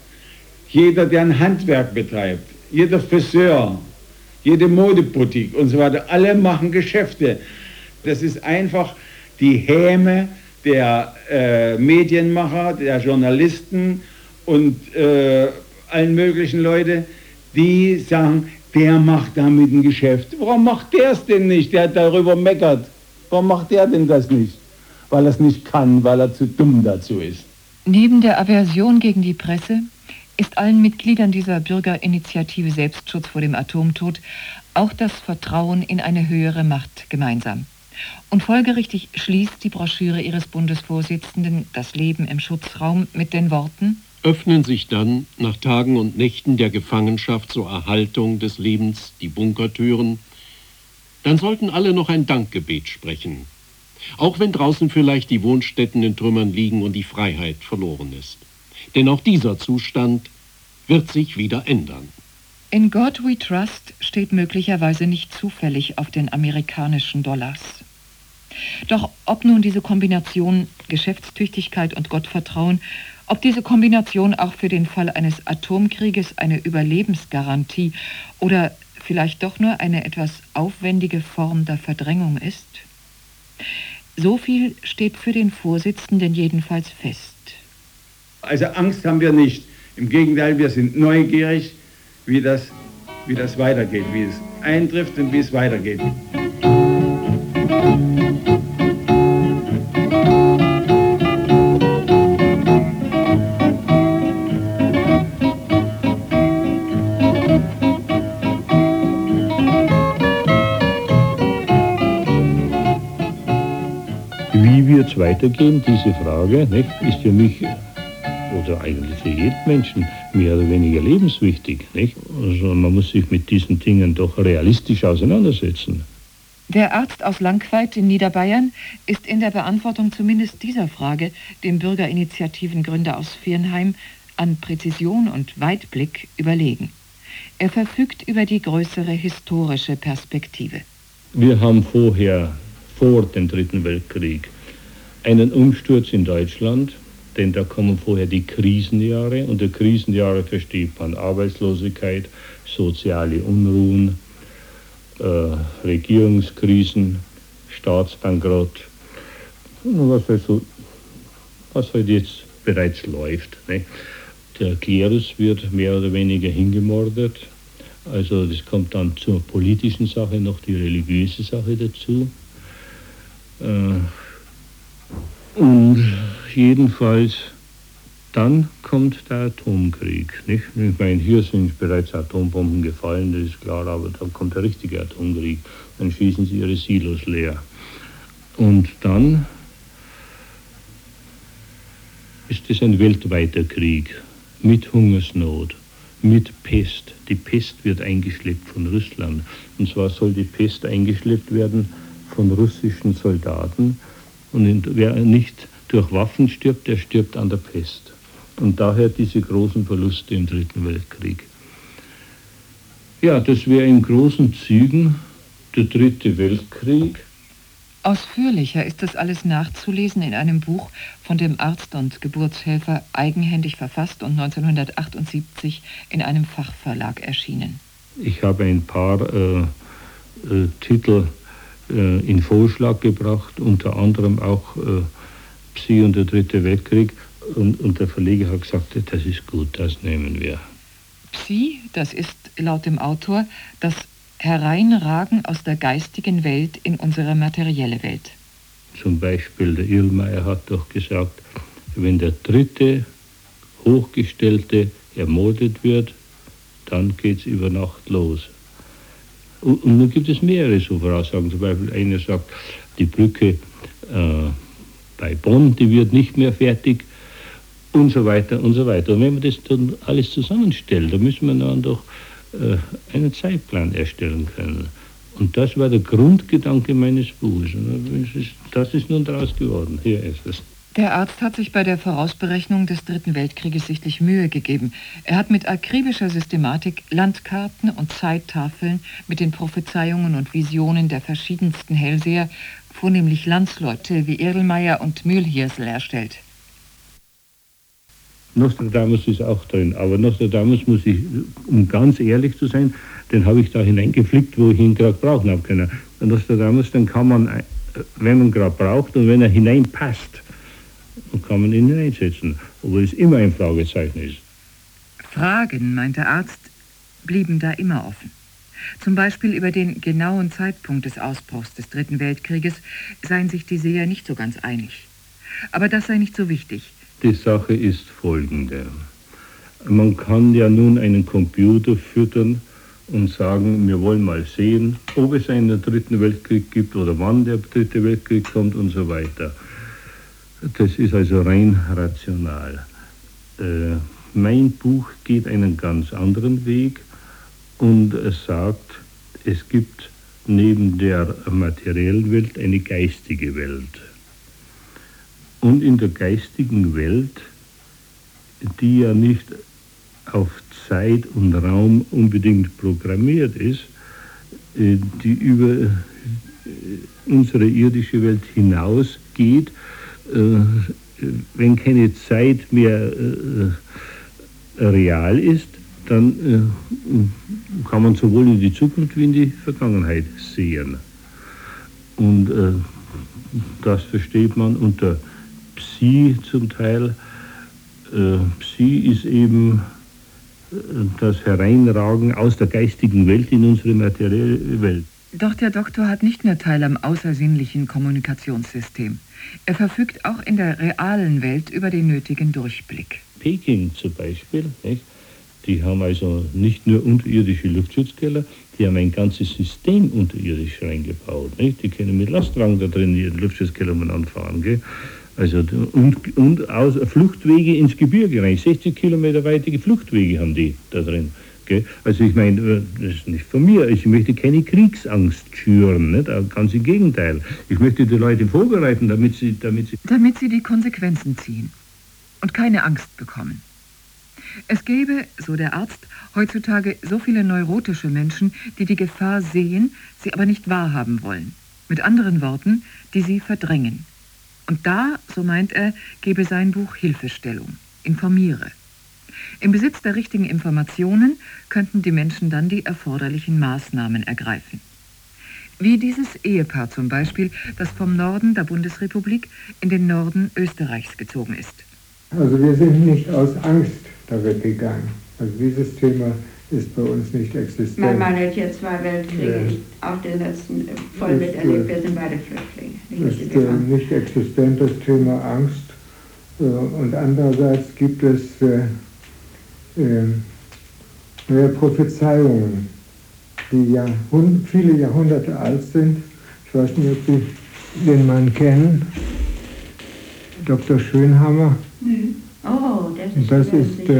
[SPEAKER 12] jeder, der ein Handwerk betreibt, jeder Friseur, jede Modeboutique und so weiter, alle machen Geschäfte. Das ist einfach die Häme der äh, Medienmacher, der Journalisten und äh, allen möglichen Leute, die sagen, der macht damit ein Geschäft. Warum macht der es denn nicht? Der hat darüber meckert. Warum macht der denn das nicht? Weil er es nicht kann, weil er zu dumm dazu ist.
[SPEAKER 3] Neben der Aversion gegen die Presse ist allen Mitgliedern dieser Bürgerinitiative Selbstschutz vor dem Atomtod auch das Vertrauen in eine höhere Macht gemeinsam. Und folgerichtig schließt die Broschüre ihres Bundesvorsitzenden Das Leben im Schutzraum mit den Worten:
[SPEAKER 11] Öffnen sich dann nach Tagen und Nächten der Gefangenschaft zur Erhaltung des Lebens die Bunkertüren, dann sollten alle noch ein Dankgebet sprechen, auch wenn draußen vielleicht die Wohnstätten in Trümmern liegen und die Freiheit verloren ist. Denn auch dieser Zustand wird sich wieder ändern.
[SPEAKER 3] In God We Trust steht möglicherweise nicht zufällig auf den amerikanischen Dollars. Doch ob nun diese Kombination Geschäftstüchtigkeit und Gottvertrauen, ob diese Kombination auch für den Fall eines Atomkrieges eine Überlebensgarantie oder vielleicht doch nur eine etwas aufwendige Form der Verdrängung ist, so viel steht für den Vorsitzenden jedenfalls fest.
[SPEAKER 12] Also Angst haben wir nicht. Im Gegenteil, wir sind neugierig, wie das, wie das weitergeht, wie es eintrifft und wie es weitergeht.
[SPEAKER 10] Wie wird es weitergehen, diese Frage, nicht, ist für mich oder eigentlich für jeden Menschen mehr oder weniger lebenswichtig. Nicht? Also man muss sich mit diesen Dingen doch realistisch auseinandersetzen.
[SPEAKER 3] Der Arzt aus Langqueit in Niederbayern ist in der Beantwortung zumindest dieser Frage dem Bürgerinitiativengründer aus Viernheim an Präzision und Weitblick überlegen. Er verfügt über die größere historische Perspektive.
[SPEAKER 10] Wir haben vorher, vor dem Dritten Weltkrieg, einen Umsturz in Deutschland, denn da kommen vorher die Krisenjahre. Unter Krisenjahre versteht man Arbeitslosigkeit, soziale Unruhen, äh, Regierungskrisen, Staatsbankrott, was also, was halt jetzt bereits läuft. Ne? Der Klerus wird mehr oder weniger hingemordet. Also das kommt dann zur politischen Sache noch die religiöse Sache dazu. Äh, Und jedenfalls, dann kommt der Atomkrieg. Nicht? Ich meine, hier sind bereits Atombomben gefallen, das ist klar, aber dann kommt der richtige Atomkrieg. Dann schießen sie ihre Silos leer. Und dann ist es ein weltweiter Krieg mit Hungersnot, mit Pest. Die Pest wird eingeschleppt von Russland. Und zwar soll die Pest eingeschleppt werden von russischen Soldaten. Und wer nicht durch Waffen stirbt, der stirbt an der Pest. Und daher diese großen Verluste im Dritten Weltkrieg. Ja, das wäre in großen Zügen der Dritte Weltkrieg.
[SPEAKER 3] Ausführlicher ist das alles nachzulesen in einem Buch von dem Arzt und Geburtshelfer, eigenhändig verfasst und neunzehnhundertachtundsiebzig in einem Fachverlag erschienen.
[SPEAKER 10] Ich habe ein paar äh, äh, Titel äh, in Vorschlag gebracht, unter anderem auch äh, Psi und der Dritte Weltkrieg. Und, und der Verleger hat gesagt, das ist gut, das nehmen wir.
[SPEAKER 3] Psi, das ist laut dem Autor das Hereinragen aus der geistigen Welt in unsere materielle Welt.
[SPEAKER 10] Zum Beispiel der Irlmeier hat doch gesagt, wenn der dritte Hochgestellte ermordet wird, dann geht es über Nacht los. Und, und nun gibt es mehrere so Voraussagen. Zum Beispiel einer sagt, die Brücke äh, bei Bonn, die wird nicht mehr fertig und so weiter und so weiter. Und wenn man das dann alles zusammenstellt, dann müssen wir dann doch einen Zeitplan erstellen können. Und das war der Grundgedanke meines Buches. Das ist nun daraus geworden. Hier ist es.
[SPEAKER 3] Der Arzt hat sich bei der Vorausberechnung des Dritten Weltkrieges sichtlich Mühe gegeben. Er hat mit akribischer Systematik Landkarten und Zeittafeln mit den Prophezeiungen und Visionen der verschiedensten Hellseher, vornehmlich Landsleute wie Erlmeier und Mühlhirsel, erstellt.
[SPEAKER 10] Nostradamus ist auch drin, aber Nostradamus muss ich, um ganz ehrlich zu sein, den habe ich da hineingeflickt, wo ich ihn gerade brauchen habe können. Und Nostradamus, den kann man, wenn man gerade braucht und wenn er hineinpasst, kann man ihn hineinsetzen, obwohl es immer ein Fragezeichen ist.
[SPEAKER 3] Fragen, meint der Arzt, blieben da immer offen. Zum Beispiel über den genauen Zeitpunkt des Ausbruchs des Dritten Weltkrieges seien sich die Seher nicht so ganz einig. Aber das sei nicht so wichtig.
[SPEAKER 10] Die Sache ist folgende. Man kann ja nun einen Computer füttern und sagen, wir wollen mal sehen, ob es einen Dritten Weltkrieg gibt oder wann der Dritte Weltkrieg kommt und so weiter. Das ist also rein rational. Äh, mein Buch geht einen ganz anderen Weg und es sagt, es gibt neben der materiellen Welt eine geistige Welt. Und in der geistigen Welt, die ja nicht auf Zeit und Raum unbedingt programmiert ist, die über unsere irdische Welt hinausgeht, wenn keine Zeit mehr real ist, dann kann man sowohl in die Zukunft wie in die Vergangenheit sehen. Und das versteht man unter Psi zum Teil. Äh, Psi ist eben äh, das Hereinragen aus der geistigen Welt in unsere materielle Welt.
[SPEAKER 3] Doch der Doktor hat nicht nur Teil am außersinnlichen Kommunikationssystem. Er verfügt auch in der realen Welt über den nötigen Durchblick.
[SPEAKER 10] Peking zum Beispiel, nicht? Die haben also nicht nur unterirdische Luftschutzkeller, die haben ein ganzes System unterirdisch reingebaut. Nicht? Die können mit Lastwagen da drin ihren Luftschutzkeller mal anfahren. Gell? Also, und und aus, Fluchtwege ins Gebirge rein, sechzig Kilometer weite Fluchtwege haben die da drin. Gell? Also ich meine, das ist nicht von mir, ich möchte keine Kriegsangst schüren, nicht? Ganz im Gegenteil. Ich möchte die Leute vorbereiten, damit sie, damit sie...
[SPEAKER 3] Damit sie die Konsequenzen ziehen und keine Angst bekommen. Es gäbe, so der Arzt, heutzutage so viele neurotische Menschen, die die Gefahr sehen, sie aber nicht wahrhaben wollen. Mit anderen Worten, die sie verdrängen. Und da, so meint er, gebe sein Buch Hilfestellung, informiere. Im Besitz der richtigen Informationen könnten die Menschen dann die erforderlichen Maßnahmen ergreifen. Wie dieses Ehepaar zum Beispiel, das vom Norden der Bundesrepublik in den Norden Österreichs gezogen ist.
[SPEAKER 13] Also wir sind nicht aus Angst darin gegangen. Also dieses Thema ist bei uns nicht existent.
[SPEAKER 14] Mein Mann hat hier zwei Weltkriege, ja. Auch den letzten voll ist, miterlebt. Wir sind beide Flüchtlinge.
[SPEAKER 13] Nicht ist äh, nicht existent das Thema Angst. Äh, und andererseits gibt es äh, äh, mehr Prophezeiungen, die ja viele Jahrhunderte alt sind. Ich weiß nicht, ob Sie den Mann kennen. Doktor Schönhammer.
[SPEAKER 14] Mhm. Oh, das ist,
[SPEAKER 13] das ist äh,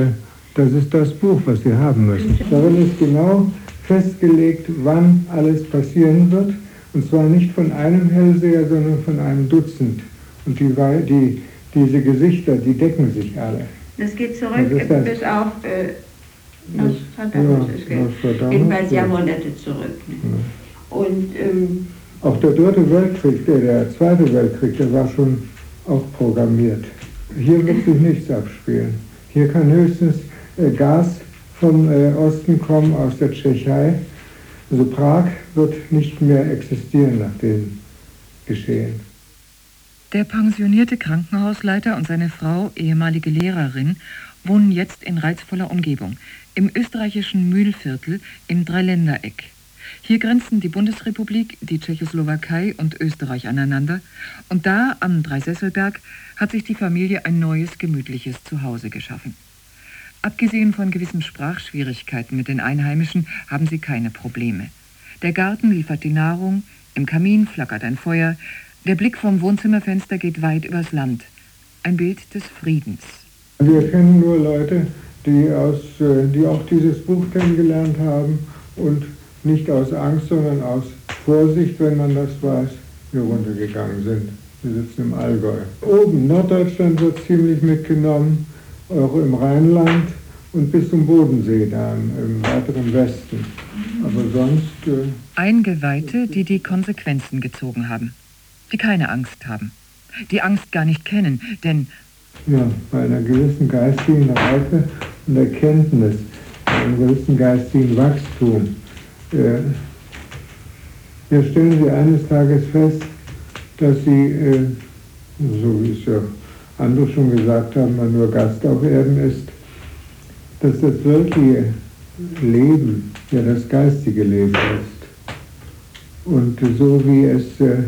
[SPEAKER 13] Das ist das Buch, was Sie haben müssen. Darin ist genau festgelegt, wann alles passieren wird. Und zwar nicht von einem Hellseher, sondern von einem Dutzend. Und die, die, diese Gesichter, die decken sich alle.
[SPEAKER 14] Das geht zurück das bis auf äh, Nostradamus. Ja, jedenfalls Jahrhunderte zurück. Ne? Ja. Und, ähm,
[SPEAKER 13] auch der dritte Weltkrieg, der, der zweite Weltkrieg, der war schon auch programmiert. Hier wird sich nichts abspielen. Hier kann höchstens äh, Gas vom äh, Osten kommen, aus der Tschechei. Also Prag wird nicht mehr existieren nach dem Geschehen.
[SPEAKER 3] Der pensionierte Krankenhausleiter und seine Frau, ehemalige Lehrerin, wohnen jetzt in reizvoller Umgebung, im österreichischen Mühlviertel im Dreiländereck. Hier grenzen die Bundesrepublik, die Tschechoslowakei und Österreich aneinander. Und da, am Dreisesselberg, hat sich die Familie ein neues, gemütliches Zuhause geschaffen. Abgesehen von gewissen Sprachschwierigkeiten mit den Einheimischen haben sie keine Probleme. Der Garten liefert die Nahrung, im Kamin flackert ein Feuer, der Blick vom Wohnzimmerfenster geht weit übers Land. Ein Bild des Friedens.
[SPEAKER 13] Wir kennen nur Leute, die, aus, die auch dieses Buch kennengelernt haben und nicht aus Angst, sondern aus Vorsicht, wenn man das weiß, hier runtergegangen sind. Wir sitzen im Allgäu. Oben, Norddeutschland wird ziemlich mitgenommen, auch im Rheinland und bis zum Bodensee da im, im weiteren Westen. Aber sonst... Äh
[SPEAKER 3] Eingeweihte, die die Konsequenzen gezogen haben, die keine Angst haben, die Angst gar nicht kennen, denn...
[SPEAKER 13] Ja, bei einer gewissen geistigen Reife und Erkenntnis, bei einem gewissen geistigen Wachstum, äh, ja, stellen Sie eines Tages fest, dass Sie, äh, so wie es ja andere schon gesagt haben, man nur Gast auf Erden ist, dass das wirkliche Leben ja das geistige Leben ist. Und so wie es äh,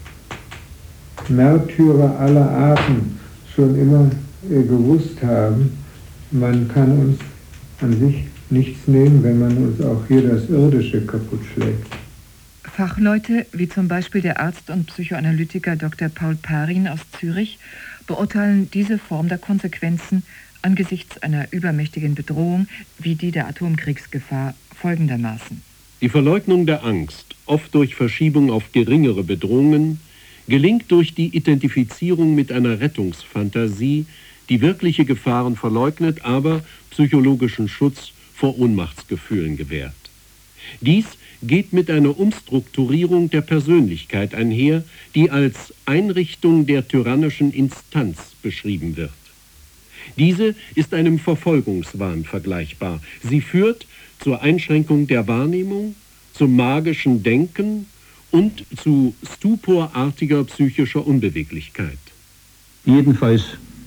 [SPEAKER 13] Märtyrer aller Arten schon immer äh, gewusst haben, man kann uns an sich nichts nehmen, wenn man uns auch hier das Irdische kaputt schlägt.
[SPEAKER 3] Fachleute, wie zum Beispiel der Arzt und Psychoanalytiker Doktor Paul Parin aus Zürich, beurteilen diese Form der Konsequenzen angesichts einer übermächtigen Bedrohung wie die der Atomkriegsgefahr folgendermaßen.
[SPEAKER 11] Die Verleugnung der Angst, oft durch Verschiebung auf geringere Bedrohungen, gelingt durch die Identifizierung mit einer Rettungsfantasie, die wirkliche Gefahren verleugnet, aber psychologischen Schutz vor Ohnmachtsgefühlen gewährt. Dies geht mit einer Umstrukturierung der Persönlichkeit einher, die als Einrichtung der tyrannischen Instanz beschrieben wird. Diese ist einem Verfolgungswahn vergleichbar. Sie führt zur Einschränkung der Wahrnehmung, zum magischen Denken und zu stuporartiger psychischer Unbeweglichkeit.
[SPEAKER 10] Jedenfalls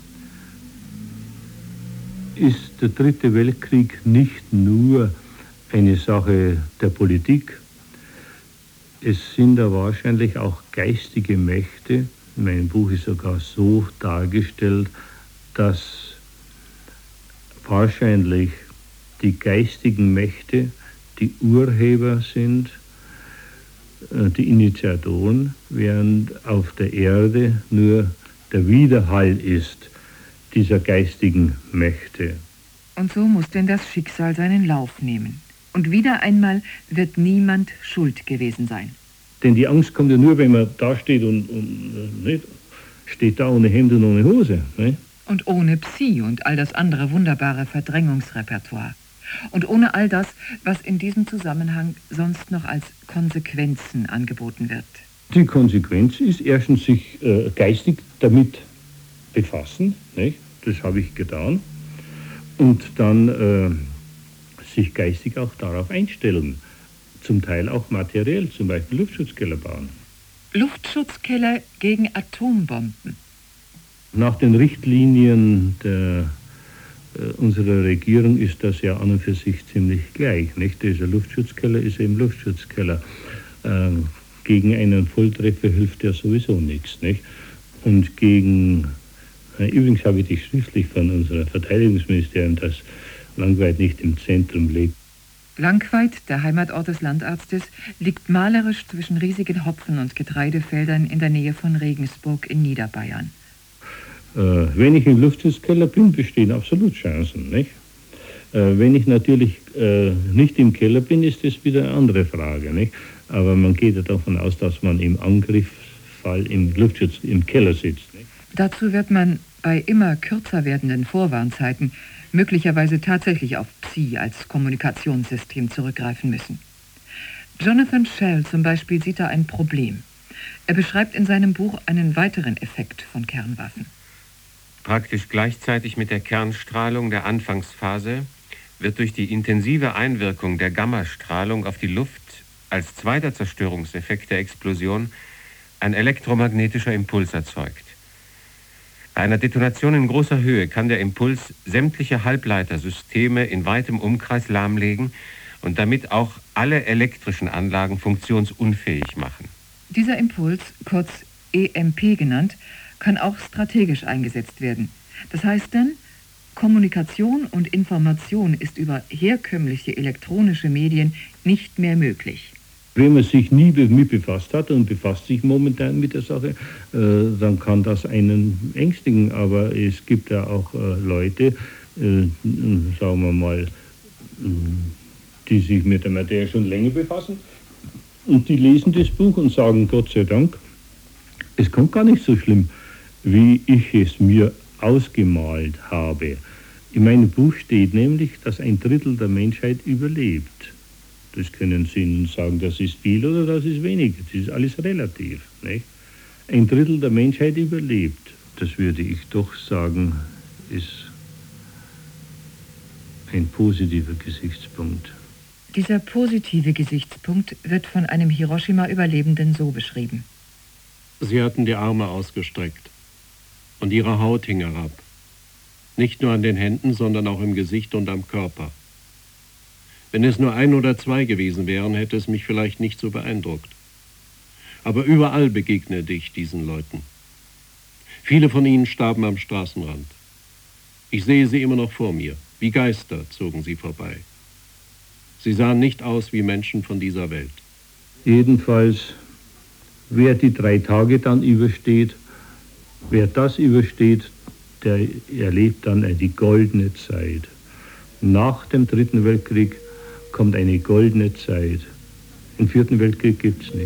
[SPEAKER 10] ist der Dritte Weltkrieg nicht nur eine Sache der Politik. Es sind da wahrscheinlich auch geistige Mächte. In meinem Buch ist sogar so dargestellt, dass wahrscheinlich die geistigen Mächte die Urheber sind, die Initiatoren, während auf der Erde nur der Widerhall ist dieser geistigen Mächte.
[SPEAKER 3] Und so muss denn das Schicksal seinen Lauf nehmen. Und wieder einmal wird niemand schuld gewesen sein.
[SPEAKER 10] Denn die Angst kommt ja nur, wenn man da steht und, und nicht, steht da ohne Hemd und ohne Hose. Nicht?
[SPEAKER 3] Und ohne Psi und all das andere wunderbare Verdrängungsrepertoire. Und ohne all das, was in diesem Zusammenhang sonst noch als Konsequenzen angeboten wird.
[SPEAKER 10] Die Konsequenz ist erstens sich äh, geistig damit befassen, nicht? Das habe ich getan. Und dann äh, sich geistig auch darauf einstellen. Zum Teil auch materiell, zum Beispiel Luftschutzkeller bauen.
[SPEAKER 3] Luftschutzkeller gegen Atombomben.
[SPEAKER 10] Nach den Richtlinien der, äh, unserer Regierung ist das ja an und für sich ziemlich gleich. Nicht? Dieser Luftschutzkeller ist eben Luftschutzkeller. Äh, gegen einen Volltreffer hilft ja sowieso nichts. Nicht? Und gegen, äh, übrigens habe ich dich schriftlich von unserem Verteidigungsministerium, das Langweid nicht im Zentrum liegt.
[SPEAKER 3] Langweid, der Heimatort des Landarztes, liegt malerisch zwischen riesigen Hopfen- und Getreidefeldern in der Nähe von Regensburg in Niederbayern.
[SPEAKER 10] Äh, wenn ich im Luftschutzkeller bin, bestehen absolut Chancen, nicht? Äh, wenn ich natürlich äh, nicht im Keller bin, ist das wieder eine andere Frage, nicht? Aber man geht ja davon aus, dass man im Angriffsfall im Luftschutz im Keller sitzt. Nicht?
[SPEAKER 3] Dazu wird man bei immer kürzer werdenden Vorwarnzeiten möglicherweise tatsächlich auf Psi als Kommunikationssystem zurückgreifen müssen. Jonathan Schell zum Beispiel sieht da ein Problem. Er beschreibt in seinem Buch einen weiteren Effekt von Kernwaffen.
[SPEAKER 1] Praktisch gleichzeitig mit der Kernstrahlung der Anfangsphase wird durch die intensive Einwirkung der Gammastrahlung auf die Luft als zweiter Zerstörungseffekt der Explosion ein elektromagnetischer Impuls erzeugt. Bei einer Detonation in großer Höhe kann der Impuls sämtliche Halbleitersysteme in weitem Umkreis lahmlegen und damit auch alle elektrischen Anlagen funktionsunfähig machen.
[SPEAKER 3] Dieser Impuls, kurz E M P genannt, kann auch strategisch eingesetzt werden. Das heißt dann, Kommunikation und Information ist über herkömmliche elektronische Medien nicht mehr möglich.
[SPEAKER 10] Wenn man sich nie mit befasst hat und befasst sich momentan mit der Sache, äh, dann kann das einen ängstigen. Aber es gibt ja auch äh, Leute, äh, sagen wir mal, die sich mit der Materie schon länger befassen und die lesen das Buch und sagen, Gott sei Dank, es kommt gar nicht so schlimm, wie ich es mir ausgemalt habe. In meinem Buch steht nämlich, dass ein Drittel der Menschheit überlebt. Das können Sie Ihnen sagen, das ist viel oder das ist wenig. Das ist alles relativ. Nicht? Ein Drittel der Menschheit überlebt. Das würde ich doch sagen, ist ein positiver Gesichtspunkt.
[SPEAKER 3] Dieser positive Gesichtspunkt wird von einem Hiroshima-Überlebenden so beschrieben.
[SPEAKER 11] Sie hatten die Arme ausgestreckt und ihre Haut hing herab. Nicht nur an den Händen, sondern auch im Gesicht und am Körper. Wenn es nur ein oder zwei gewesen wären, hätte es mich vielleicht nicht so beeindruckt. Aber überall begegnete ich diesen Leuten. Viele von ihnen starben am Straßenrand. Ich sehe sie immer noch vor mir. Wie Geister zogen sie vorbei. Sie sahen nicht aus wie Menschen von dieser Welt.
[SPEAKER 10] Jedenfalls, wer die drei Tage dann übersteht, wer das übersteht, der erlebt dann die goldene Zeit. Nach dem Dritten Weltkrieg kommt eine goldene Zeit. Den Vierten Weltkrieg gibt es nicht.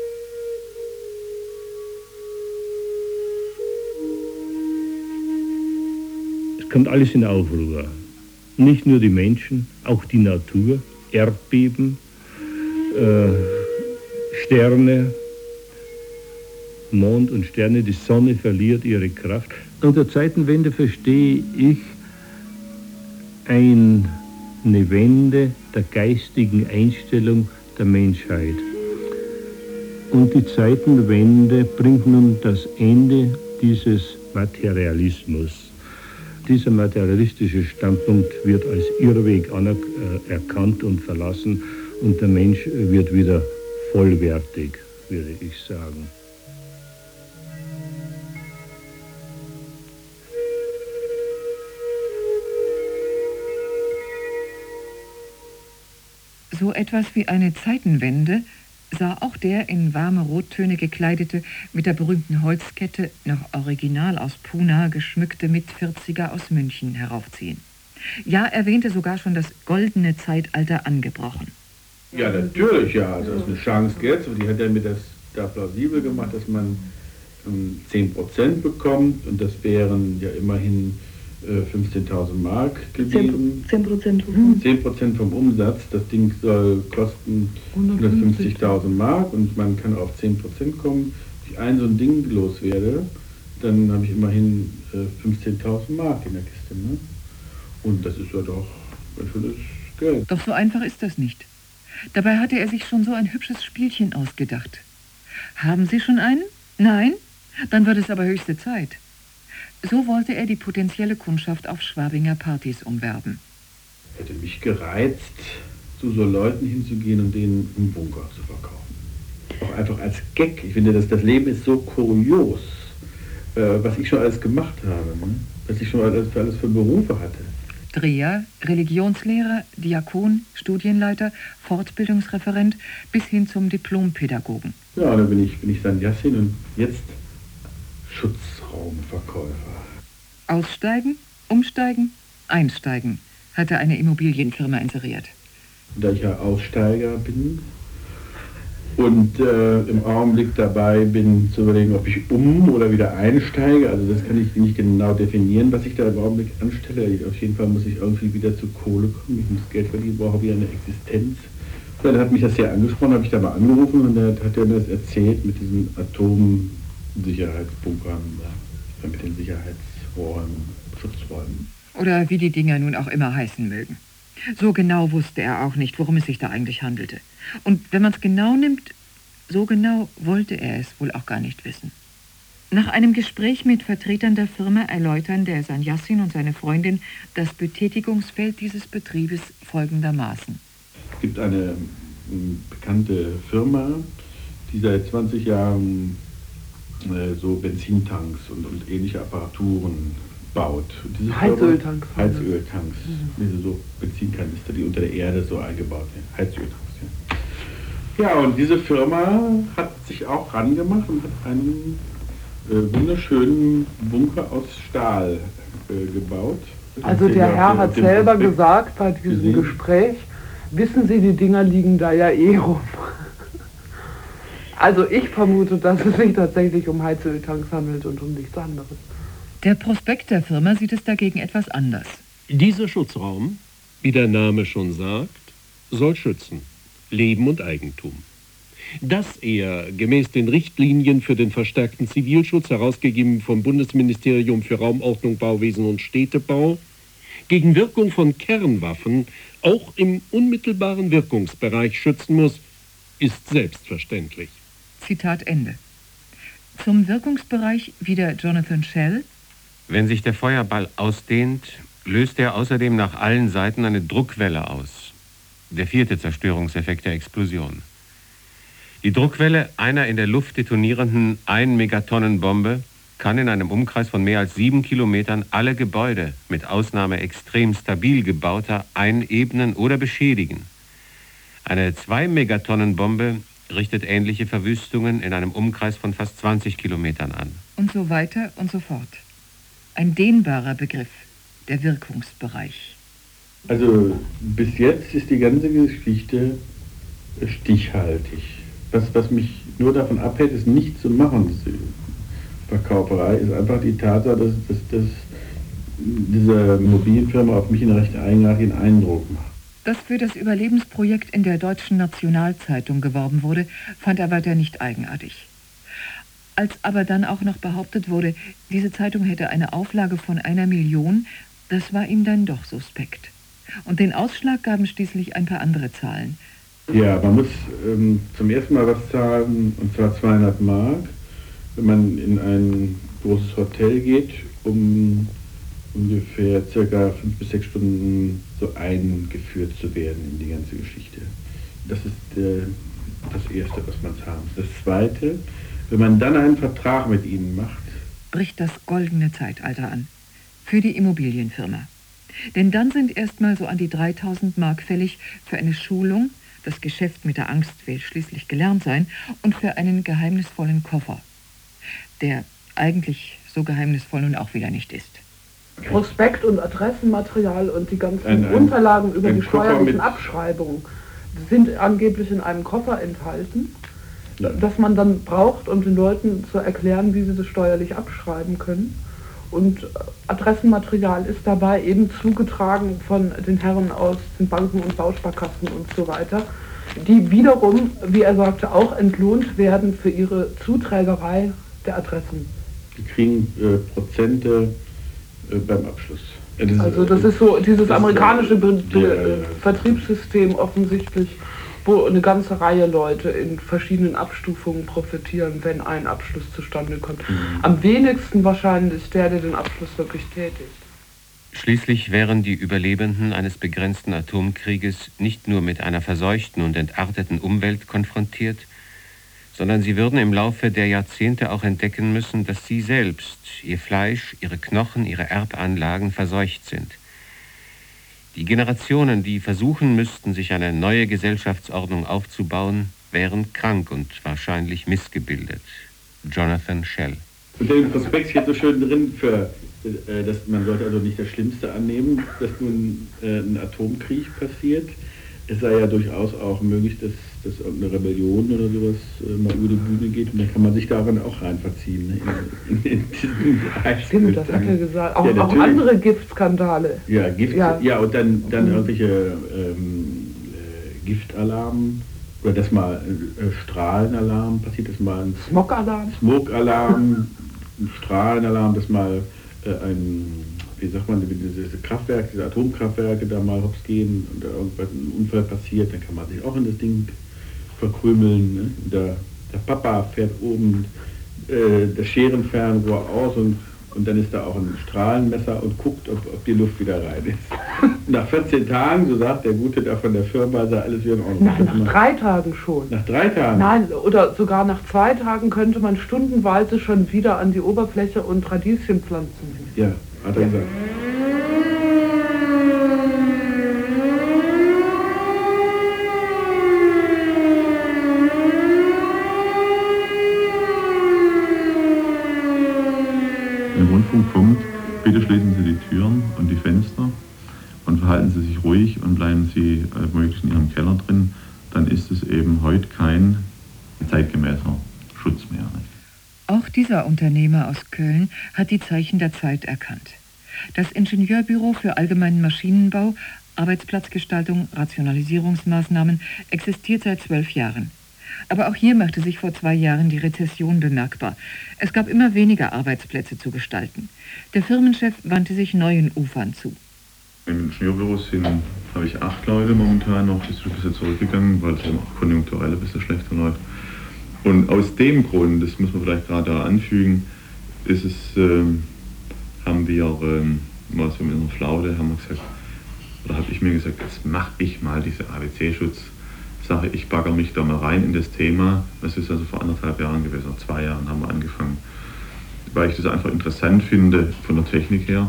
[SPEAKER 10] Es kommt alles in Aufruhr. Nicht nur die Menschen, auch die Natur, Erdbeben, äh, Sterne, Mond und Sterne, die Sonne verliert ihre Kraft. Unter Zeitenwende verstehe ich eine Wende der geistigen Einstellung der Menschheit. Und die Zeitenwende bringt nun das Ende dieses Materialismus. Dieser materialistische Standpunkt wird als Irrweg anerkannt und verlassen und der Mensch wird wieder vollwertig, würde ich sagen.
[SPEAKER 3] So etwas wie eine Zeitenwende sah auch der in warme Rottöne gekleidete, mit der berühmten Holzkette, noch original aus Puna, geschmückte Mitvierziger aus München heraufziehen. Ja, erwähnte sogar schon das goldene Zeitalter angebrochen.
[SPEAKER 12] Ja, natürlich, ja, dass es eine Chance gibt. Und die hat ja mir das da plausibel gemacht, dass man ähm, zehn Prozent bekommt. Und das wären ja immerhin äh, fünfzehntausend Mark gewesen.
[SPEAKER 7] zehn Prozent.
[SPEAKER 12] zehn Prozent vom Umsatz. Das Ding soll kosten hundertfünfzigtausend Mark und man kann auf zehn Prozent kommen. Wenn ich ein so ein Ding loswerde, dann habe ich immerhin äh, fünfzehntausend Mark in der Kiste. Ne? Und das ist ja doch ein schönes Geld.
[SPEAKER 3] Doch so einfach ist das nicht. Dabei hatte er sich schon so ein hübsches Spielchen ausgedacht. Haben Sie schon einen? Nein? Dann wird es aber höchste Zeit. So wollte er die potenzielle Kundschaft auf Schwabinger Partys umwerben.
[SPEAKER 12] Hätte mich gereizt, zu so Leuten hinzugehen und denen einen Bunker zu verkaufen. Auch einfach als Gag. Ich finde, dass das Leben ist so kurios, äh, was ich schon alles gemacht habe, ne? Was ich schon alles für, alles für Berufe hatte.
[SPEAKER 3] Dreher, Religionslehrer, Diakon, Studienleiter, Fortbildungsreferent bis hin zum Diplompädagogen.
[SPEAKER 12] Ja, da bin ich, bin ich Sannyasin und jetzt Schutzraumverkäufer.
[SPEAKER 3] Aussteigen, umsteigen, einsteigen hatte eine Immobilienfirma inseriert.
[SPEAKER 15] Da ich ja Aussteiger bin und äh, im Augenblick dabei bin zu überlegen, ob ich um- oder wieder einsteige, also das kann ich nicht genau definieren, was ich da im Augenblick anstelle. Auf jeden Fall muss ich irgendwie wieder zu Kohle kommen, ich muss Geld verdienen, brauche wieder eine Existenz. Und dann hat mich das sehr angesprochen, habe ich da mal angerufen und dann hat er mir das erzählt mit diesen Atomsicherheitsbunkern, ja, mit den Sicherheitsräumen, Schutzräumen.
[SPEAKER 3] Oder wie die Dinger nun auch immer heißen mögen. So genau wusste er auch nicht, worum es sich da eigentlich handelte. Und wenn man es genau nimmt, so genau wollte er es wohl auch gar nicht wissen. Nach einem Gespräch mit Vertretern der Firma erläutern der Sanjassin und seine Freundin das Betätigungsfeld dieses Betriebes folgendermaßen.
[SPEAKER 15] Es gibt eine m, bekannte Firma, die seit zwanzig Jahren äh, so Benzintanks und, und ähnliche Apparaturen baut. Und diese
[SPEAKER 16] Heizöltanks.
[SPEAKER 15] Firma, Heizöltanks, mhm. diese so Benzinkanister, die unter der Erde so eingebaut werden. Heizöltanks, ja. Ja, und diese Firma hat sich auch rangemacht und hat einen äh, wunderschönen Bunker aus Stahl äh, gebaut.
[SPEAKER 16] Also der Herr hat selber gesagt bei diesem gesehen. Gespräch, wissen Sie, die Dinger liegen da ja eh rum. Also ich vermute, dass es sich tatsächlich um Heizöltanks handelt und um nichts anderes.
[SPEAKER 3] Der Prospekt der Firma sieht es dagegen etwas anders.
[SPEAKER 11] Dieser Schutzraum, wie der Name schon sagt, soll schützen. Leben und Eigentum. Dass er, gemäß den Richtlinien für den verstärkten Zivilschutz, herausgegeben vom Bundesministerium für Raumordnung, Bauwesen und Städtebau, gegen Wirkung von Kernwaffen auch im unmittelbaren Wirkungsbereich schützen muss, ist selbstverständlich.
[SPEAKER 3] Zitat Ende. Zum Wirkungsbereich wieder Jonathan Schell.
[SPEAKER 1] Wenn sich der Feuerball ausdehnt, löst er außerdem nach allen Seiten eine Druckwelle aus. Der vierte Zerstörungseffekt der Explosion. Die Druckwelle einer in der Luft detonierenden ein Megatonnen Bombe kann in einem Umkreis von mehr als sieben Kilometern alle Gebäude, mit Ausnahme extrem stabil gebauter, einebnen oder beschädigen. Eine zwei Megatonnen Bombe richtet ähnliche Verwüstungen in einem Umkreis von fast zwanzig Kilometern an.
[SPEAKER 3] Und so weiter und so fort. Ein dehnbarer Begriff, der Wirkungsbereich.
[SPEAKER 15] Also bis jetzt ist die ganze Geschichte stichhaltig. Was, was mich nur davon abhält, es nicht zu machen, diese Verkauferei, ist einfach die Tatsache, dass, dass, dass diese Immobilienfirma auf mich einen recht eigenartigen Eindruck macht.
[SPEAKER 3] Dass für das Überlebensprojekt in der Deutschen Nationalzeitung geworben wurde, fand er weiter nicht eigenartig. Als aber dann auch noch behauptet wurde, diese Zeitung hätte eine Auflage von einer Million, das war ihm dann doch suspekt. Und den Ausschlag gaben schließlich ein paar andere Zahlen.
[SPEAKER 15] Ja, man muss ähm, zum ersten Mal was zahlen, und zwar zweihundert Mark, wenn man in ein großes Hotel geht, um ungefähr circa fünf bis sechs Stunden so eingeführt zu werden in die ganze Geschichte. Das ist äh, das Erste, was man zahlen muss. Das Zweite, wenn man dann einen Vertrag mit ihnen macht,
[SPEAKER 3] bricht das goldene Zeitalter an. Für die Immobilienfirma. Denn dann sind erstmal so an die dreitausend Mark fällig für eine Schulung, das Geschäft mit der Angst will schließlich gelernt sein, und für einen geheimnisvollen Koffer, der eigentlich so geheimnisvoll nun auch wieder nicht ist.
[SPEAKER 16] Prospekt und Adressenmaterial und die ganzen
[SPEAKER 15] ein, ein,
[SPEAKER 16] Unterlagen über die
[SPEAKER 15] Koffer
[SPEAKER 16] steuerlichen Abschreibungen sind angeblich in einem Koffer enthalten, ja, das man dann braucht, um den Leuten zu erklären, wie sie das steuerlich abschreiben können. Und Adressenmaterial ist dabei eben zugetragen von den Herren aus den Banken und Bausparkassen und so weiter, die wiederum, wie er sagte, auch entlohnt werden für ihre Zuträgerei der Adressen.
[SPEAKER 15] Die kriegen äh, Prozente äh, beim Abschluss. Ja, das
[SPEAKER 16] also das ist so dieses amerikanische Be Be ja, ja. Vertriebssystem offensichtlich, wo eine ganze Reihe Leute in verschiedenen Abstufungen profitieren, wenn ein Abschluss zustande kommt. Mhm. Am wenigsten wahrscheinlich der, der den Abschluss wirklich tätigt.
[SPEAKER 1] Schließlich wären die Überlebenden eines begrenzten Atomkrieges nicht nur mit einer verseuchten und entarteten Umwelt konfrontiert, sondern sie würden im Laufe der Jahrzehnte auch entdecken müssen, dass sie selbst, ihr Fleisch, ihre Knochen, ihre Erbanlagen verseucht sind. Die Generationen, die versuchen müssten, sich eine neue Gesellschaftsordnung aufzubauen, wären krank und wahrscheinlich missgebildet. Jonathan Schell.
[SPEAKER 15] Und der Prospekt steht so schön drin für äh, dass man sollte also nicht das Schlimmste annehmen, dass nun äh, ein Atomkrieg passiert. Es sei ja durchaus auch möglich, dass, dass irgendeine Rebellion oder sowas äh, mal über die Bühne geht und dann kann man sich darin auch rein verziehen. Ne? In, in, in
[SPEAKER 16] Stimmt, das hat er gesagt. Auch,
[SPEAKER 15] ja,
[SPEAKER 16] auch andere Giftskandale.
[SPEAKER 15] Ja, Gift, ja. ja und dann, dann mhm. irgendwelche ähm, äh, Giftalarm oder dass mal äh, Strahlenalarm passiert, dass mal ein
[SPEAKER 16] Smog-Alarm,
[SPEAKER 15] Smog-Alarm, ein Strahlenalarm, dass mal äh, ein wie sagt man, diese Kraftwerke, diese Atomkraftwerke da mal hops gehen und da irgendwas ein Unfall passiert, dann kann man sich auch in das Ding verkrümeln. Ne? Der, der Papa fährt oben äh, das Scherenfernrohr aus und, und dann ist da auch ein Strahlenmesser und guckt, ob, ob die Luft wieder rein ist. Nach vierzehn Tagen, so sagt der Gute da von der Firma, sei alles wieder in Ordnung.
[SPEAKER 16] Nein, nach drei Tagen schon.
[SPEAKER 15] Nach drei Tagen?
[SPEAKER 16] Nein, oder sogar nach zwei Tagen könnte man stundenweise schon wieder an die Oberfläche und Radieschen pflanzen.
[SPEAKER 15] Ja. Hat er gesagt.
[SPEAKER 17] Wenn der Rundfunk kommt, bitte schließen Sie die Türen und die Fenster und verhalten Sie sich ruhig und bleiben Sie äh, möglichst in Ihrem Keller drin, dann ist es eben heute kein zeitgemäßer Schutz mehr. Nicht?
[SPEAKER 3] Auch dieser Unternehmer aus Köln hat die Zeichen der Zeit erkannt. Das Ingenieurbüro für allgemeinen Maschinenbau, Arbeitsplatzgestaltung, Rationalisierungsmaßnahmen existiert seit zwölf Jahren. Aber auch hier machte sich vor zwei Jahren die Rezession bemerkbar. Es gab immer weniger Arbeitsplätze zu gestalten. Der Firmenchef wandte sich neuen Ufern zu.
[SPEAKER 17] Im Ingenieurbüro sind, habe ich acht Leute momentan noch, das ist ein bisschen zurückgegangen, weil es eben auch konjunkturell ein bisschen schlechter läuft. Und aus dem Grund, das muss man vielleicht gerade da anfügen, ist es, ähm, haben wir, ähm, mal so mit einer Flaute, haben wir gesagt, oder habe ich mir gesagt, jetzt mache ich mal diese A B C-Schutz-Sache, ich bagger mich da mal rein in das Thema. Das ist also vor anderthalb Jahren gewesen, vor zwei Jahren haben wir angefangen, weil ich das einfach interessant finde von der Technik her.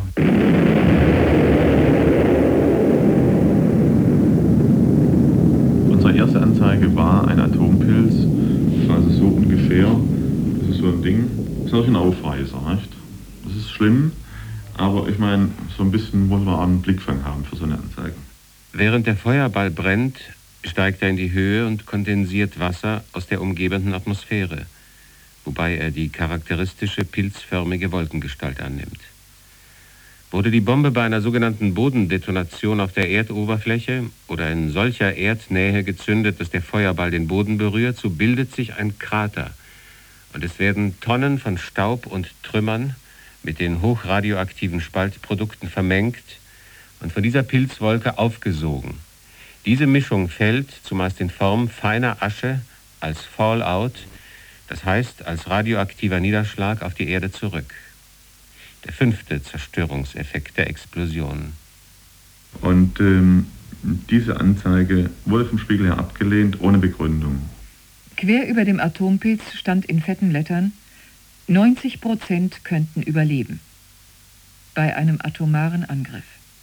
[SPEAKER 17] Unsere erste Anzeige war ein Atompilz, also so ungefähr, das ist so ein Ding, das ist natürlich ein Aufreißer, nicht? Das ist schlimm, aber ich meine, so ein bisschen muss man auch einen Blickfang haben für so eine Anzeige.
[SPEAKER 1] Während der Feuerball brennt, steigt er in die Höhe und kondensiert Wasser aus der umgebenden Atmosphäre, wobei er die charakteristische pilzförmige Wolkengestalt annimmt. Wurde die Bombe bei einer sogenannten Bodendetonation auf der Erdoberfläche oder in solcher Erdnähe gezündet, dass der Feuerball den Boden berührt, so bildet sich ein Krater und es werden Tonnen von Staub und Trümmern mit den hochradioaktiven Spaltprodukten vermengt und von dieser Pilzwolke aufgesogen. Diese Mischung fällt, zumeist in Form feiner Asche, als Fallout, das heißt als radioaktiver Niederschlag auf die Erde zurück. Der fünfte Zerstörungseffekt der Explosion.
[SPEAKER 17] Und ähm, diese Anzeige wurde vom Spiegel her abgelehnt, ohne Begründung.
[SPEAKER 3] Quer über dem Atompilz stand in fetten Lettern: neunzig Prozent könnten überleben bei einem atomaren Angriff.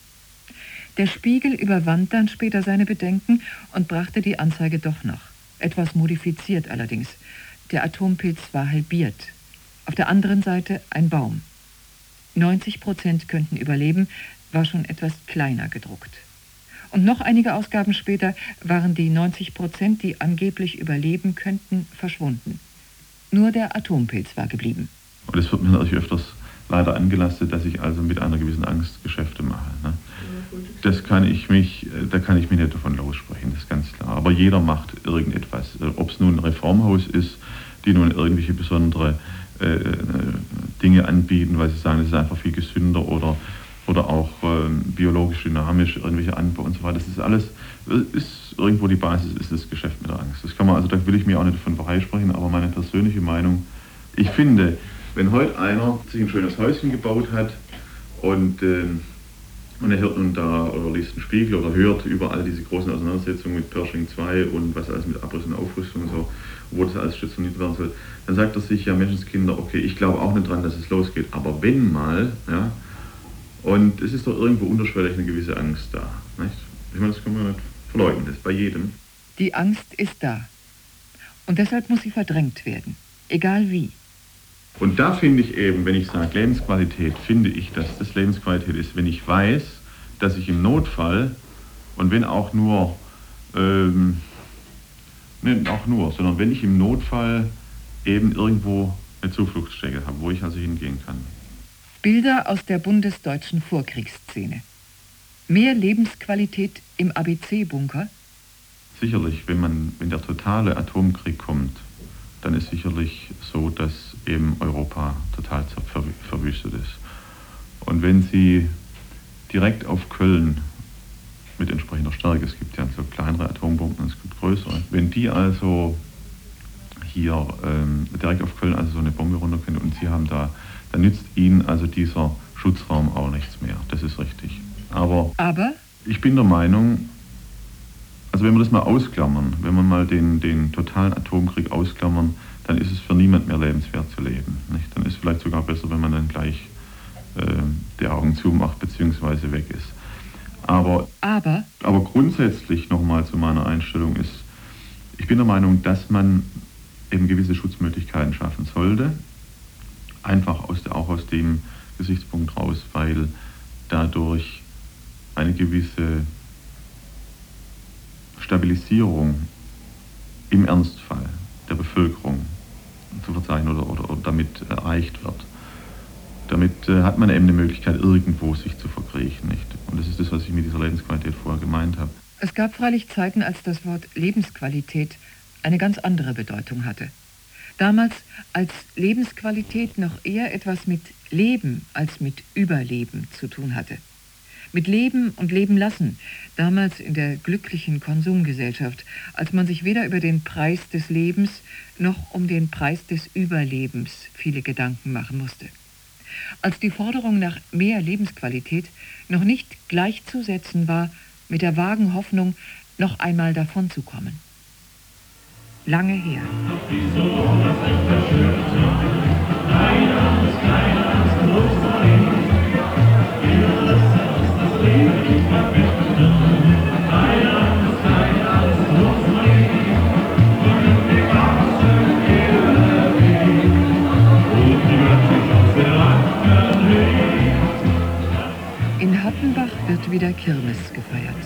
[SPEAKER 3] Der Spiegel überwand dann später seine Bedenken und brachte die Anzeige doch noch. Etwas modifiziert allerdings. Der Atompilz war halbiert. Auf der anderen Seite ein Baum. neunzig Prozent könnten überleben, war schon etwas kleiner gedruckt. Und noch einige Ausgaben später waren die neunzig Prozent, die angeblich überleben könnten, verschwunden. Nur der Atompilz war geblieben.
[SPEAKER 17] Und es wird mir natürlich öfters leider angelastet, dass ich also mit einer gewissen Angst Geschäfte mache. Ne? Das kann ich mich, da kann ich mich nicht davon lossprechen, das ist ganz klar. Aber jeder macht irgendetwas. Ob es nun ein Reformhaus ist, die nun irgendwelche besondere äh, Dinge anbieten, weil sie sagen, es ist einfach viel gesünder, oder, oder auch äh, biologisch dynamisch, irgendwelche Anbau und so weiter. Das ist alles, ist irgendwo die Basis, ist das Geschäft mit der Angst. Das kann man, also da will ich mir auch nicht davon freisprechen, aber meine persönliche Meinung, ich finde, wenn heute einer sich ein schönes Häuschen gebaut hat und, äh, und er hört nun da oder liest einen Spiegel oder hört überall diese großen Auseinandersetzungen mit Pershing zwei und was alles mit Abriss und Aufrüstung und so, wo das alles stationiert werden soll, dann sagt er sich, ja Menschenskinder, okay, ich glaube auch nicht dran, dass es losgeht, aber wenn mal, ja, und es ist doch irgendwo unterschwellig eine gewisse Angst da, nicht? Ich meine, das kann man nicht verleugnen, das ist bei jedem.
[SPEAKER 3] Die Angst ist da. Und deshalb muss sie verdrängt werden, egal wie.
[SPEAKER 17] Und da finde ich eben, wenn ich sage Lebensqualität, finde ich, dass das Lebensqualität ist, wenn ich weiß, dass ich im Notfall, und wenn auch nur, ähm, nicht auch nur, sondern wenn ich im Notfall eben irgendwo eine Zufluchtsstätte habe, wo ich also hingehen kann.
[SPEAKER 3] Bilder aus der bundesdeutschen Vorkriegsszene. Mehr Lebensqualität im A B C-Bunker?
[SPEAKER 17] Sicherlich, wenn man, wenn der totale Atomkrieg kommt, dann ist sicherlich so, dass eben Europa total ver verwüstet ist. Und wenn Sie direkt auf Köln mit entsprechender Stärke, es gibt ja so kleinere Atombomben und es gibt größere, wenn die also hier ähm, direkt auf Köln also so eine Bombe runterkommt und Sie haben da, dann nützt Ihnen also dieser Schutzraum auch nichts mehr. Das ist richtig. Aber,
[SPEAKER 3] Aber
[SPEAKER 17] ich bin der Meinung, also wenn wir das mal ausklammern, wenn wir mal den, den totalen Atomkrieg ausklammern, dann ist es für niemand mehr lebenswert zu leben. Nicht? Dann ist es vielleicht sogar besser, wenn man dann gleich äh, die Augen zumacht bzw. weg ist. Aber,
[SPEAKER 3] aber,
[SPEAKER 17] aber grundsätzlich nochmal zu meiner Einstellung ist, ich bin der Meinung, dass man eben gewisse Schutzmöglichkeiten schaffen sollte, einfach aus der, auch aus dem Gesichtspunkt raus, weil dadurch eine gewisse Stabilisierung im Ernstfall der Bevölkerung zu verzeichnen oder, oder, oder damit erreicht wird. Damit äh, hat man eben eine Möglichkeit, irgendwo sich zu verkriechen. Nicht? Und das ist das, was ich mit dieser Lebensqualität vorher gemeint habe.
[SPEAKER 3] Es gab freilich Zeiten, als das Wort Lebensqualität eine ganz andere Bedeutung hatte. Damals, als Lebensqualität noch eher etwas mit Leben als mit Überleben zu tun hatte. Mit Leben und Leben lassen, damals in der glücklichen Konsumgesellschaft, als man sich weder über den Preis des Lebens noch um den Preis des Überlebens viele Gedanken machen musste. Als die Forderung nach mehr Lebensqualität noch nicht gleichzusetzen war mit der vagen Hoffnung, noch einmal davonzukommen. Lange her. In Hattenbach wird wieder Kirmes gefeiert.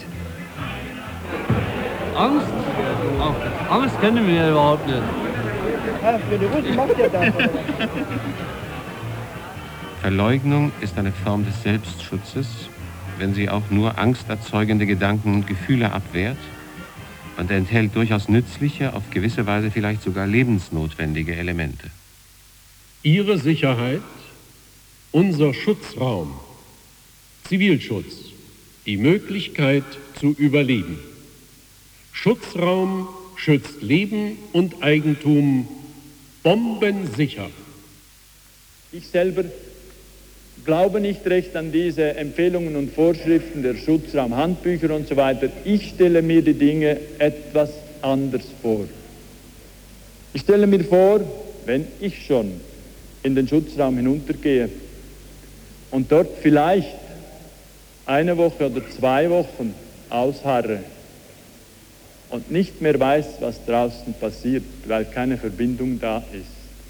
[SPEAKER 9] Angst? Ach, Angst kennen wir ja überhaupt nicht.
[SPEAKER 6] Für die Russen macht ihr das.
[SPEAKER 1] Verleugnung ist eine Form des Selbstschutzes, wenn sie auch nur angsterzeugende Gedanken und Gefühle abwehrt und enthält durchaus nützliche, auf gewisse Weise vielleicht sogar lebensnotwendige Elemente.
[SPEAKER 11] Ihre Sicherheit, unser Schutzraum, Zivilschutz, die Möglichkeit zu überleben. Schutzraum schützt Leben und Eigentum bombensicher.
[SPEAKER 18] Ich selber glaube nicht recht an diese Empfehlungen und Vorschriften der Schutzraumhandbücher und so weiter. Ich stelle mir die Dinge etwas anders vor. Ich stelle mir vor, wenn ich schon in den Schutzraum hinuntergehe und dort vielleicht eine Woche oder zwei Wochen ausharre und nicht mehr weiß, was draußen passiert, weil keine Verbindung da ist,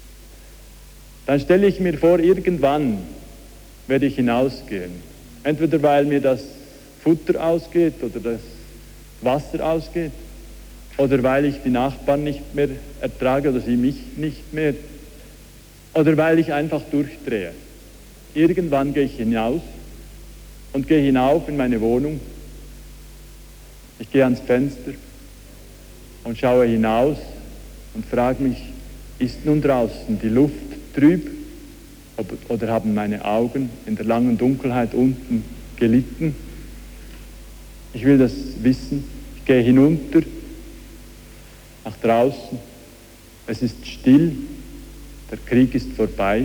[SPEAKER 18] dann stelle ich mir vor, irgendwann werde ich hinausgehen. Entweder weil mir das Futter ausgeht oder das Wasser ausgeht oder weil ich die Nachbarn nicht mehr ertrage oder sie mich nicht mehr oder weil ich einfach durchdrehe. Irgendwann gehe ich hinaus und gehe hinauf in meine Wohnung. Ich gehe ans Fenster und schaue hinaus und frage mich, ist nun draußen die Luft trüb oder haben meine Augen in der langen Dunkelheit unten gelitten? Ich will das wissen. Ich gehe hinunter, nach draußen. Es ist still, der Krieg ist vorbei.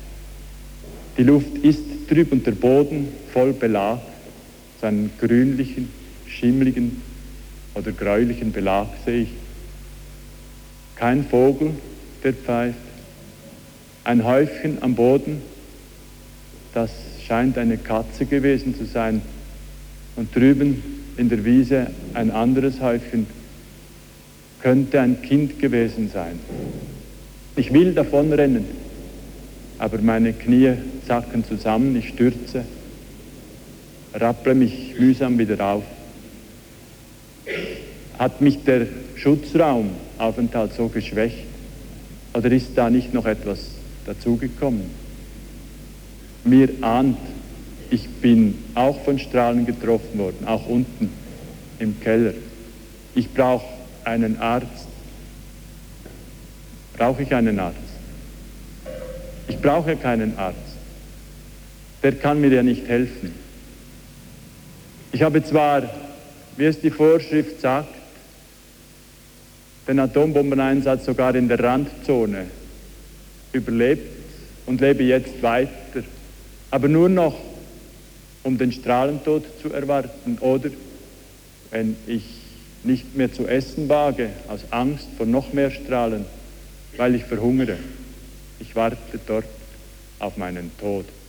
[SPEAKER 18] Die Luft ist trüb und der Boden voll Belag, seinen grünlichen, schimmligen oder gräulichen Belag sehe ich. Kein Vogel, der pfeift. Ein Häufchen am Boden, das scheint eine Katze gewesen zu sein. Und drüben in der Wiese ein anderes Häufchen, könnte ein Kind gewesen sein. Ich will davonrennen. aber meine Knie sacken zusammen, ich stürze, rapple mich mühsam wieder auf. Hat mich der Schutzraumaufenthalt so geschwächt oder ist da nicht noch etwas dazugekommen? Mir ahnt, ich bin auch von Strahlen getroffen worden, auch unten im Keller. Ich brauche einen Arzt. Brauche ich einen Arzt? Ich brauche keinen Arzt. Der kann mir ja nicht helfen. Ich habe zwar, wie es die Vorschrift sagt, den Atombombeneinsatz sogar in der Randzone überlebt und lebe jetzt weiter, aber nur noch, um den Strahlentod zu erwarten oder, wenn ich nicht mehr zu essen wage, aus Angst vor noch mehr Strahlen, weil ich verhungere. Ich warte dort auf meinen Tod.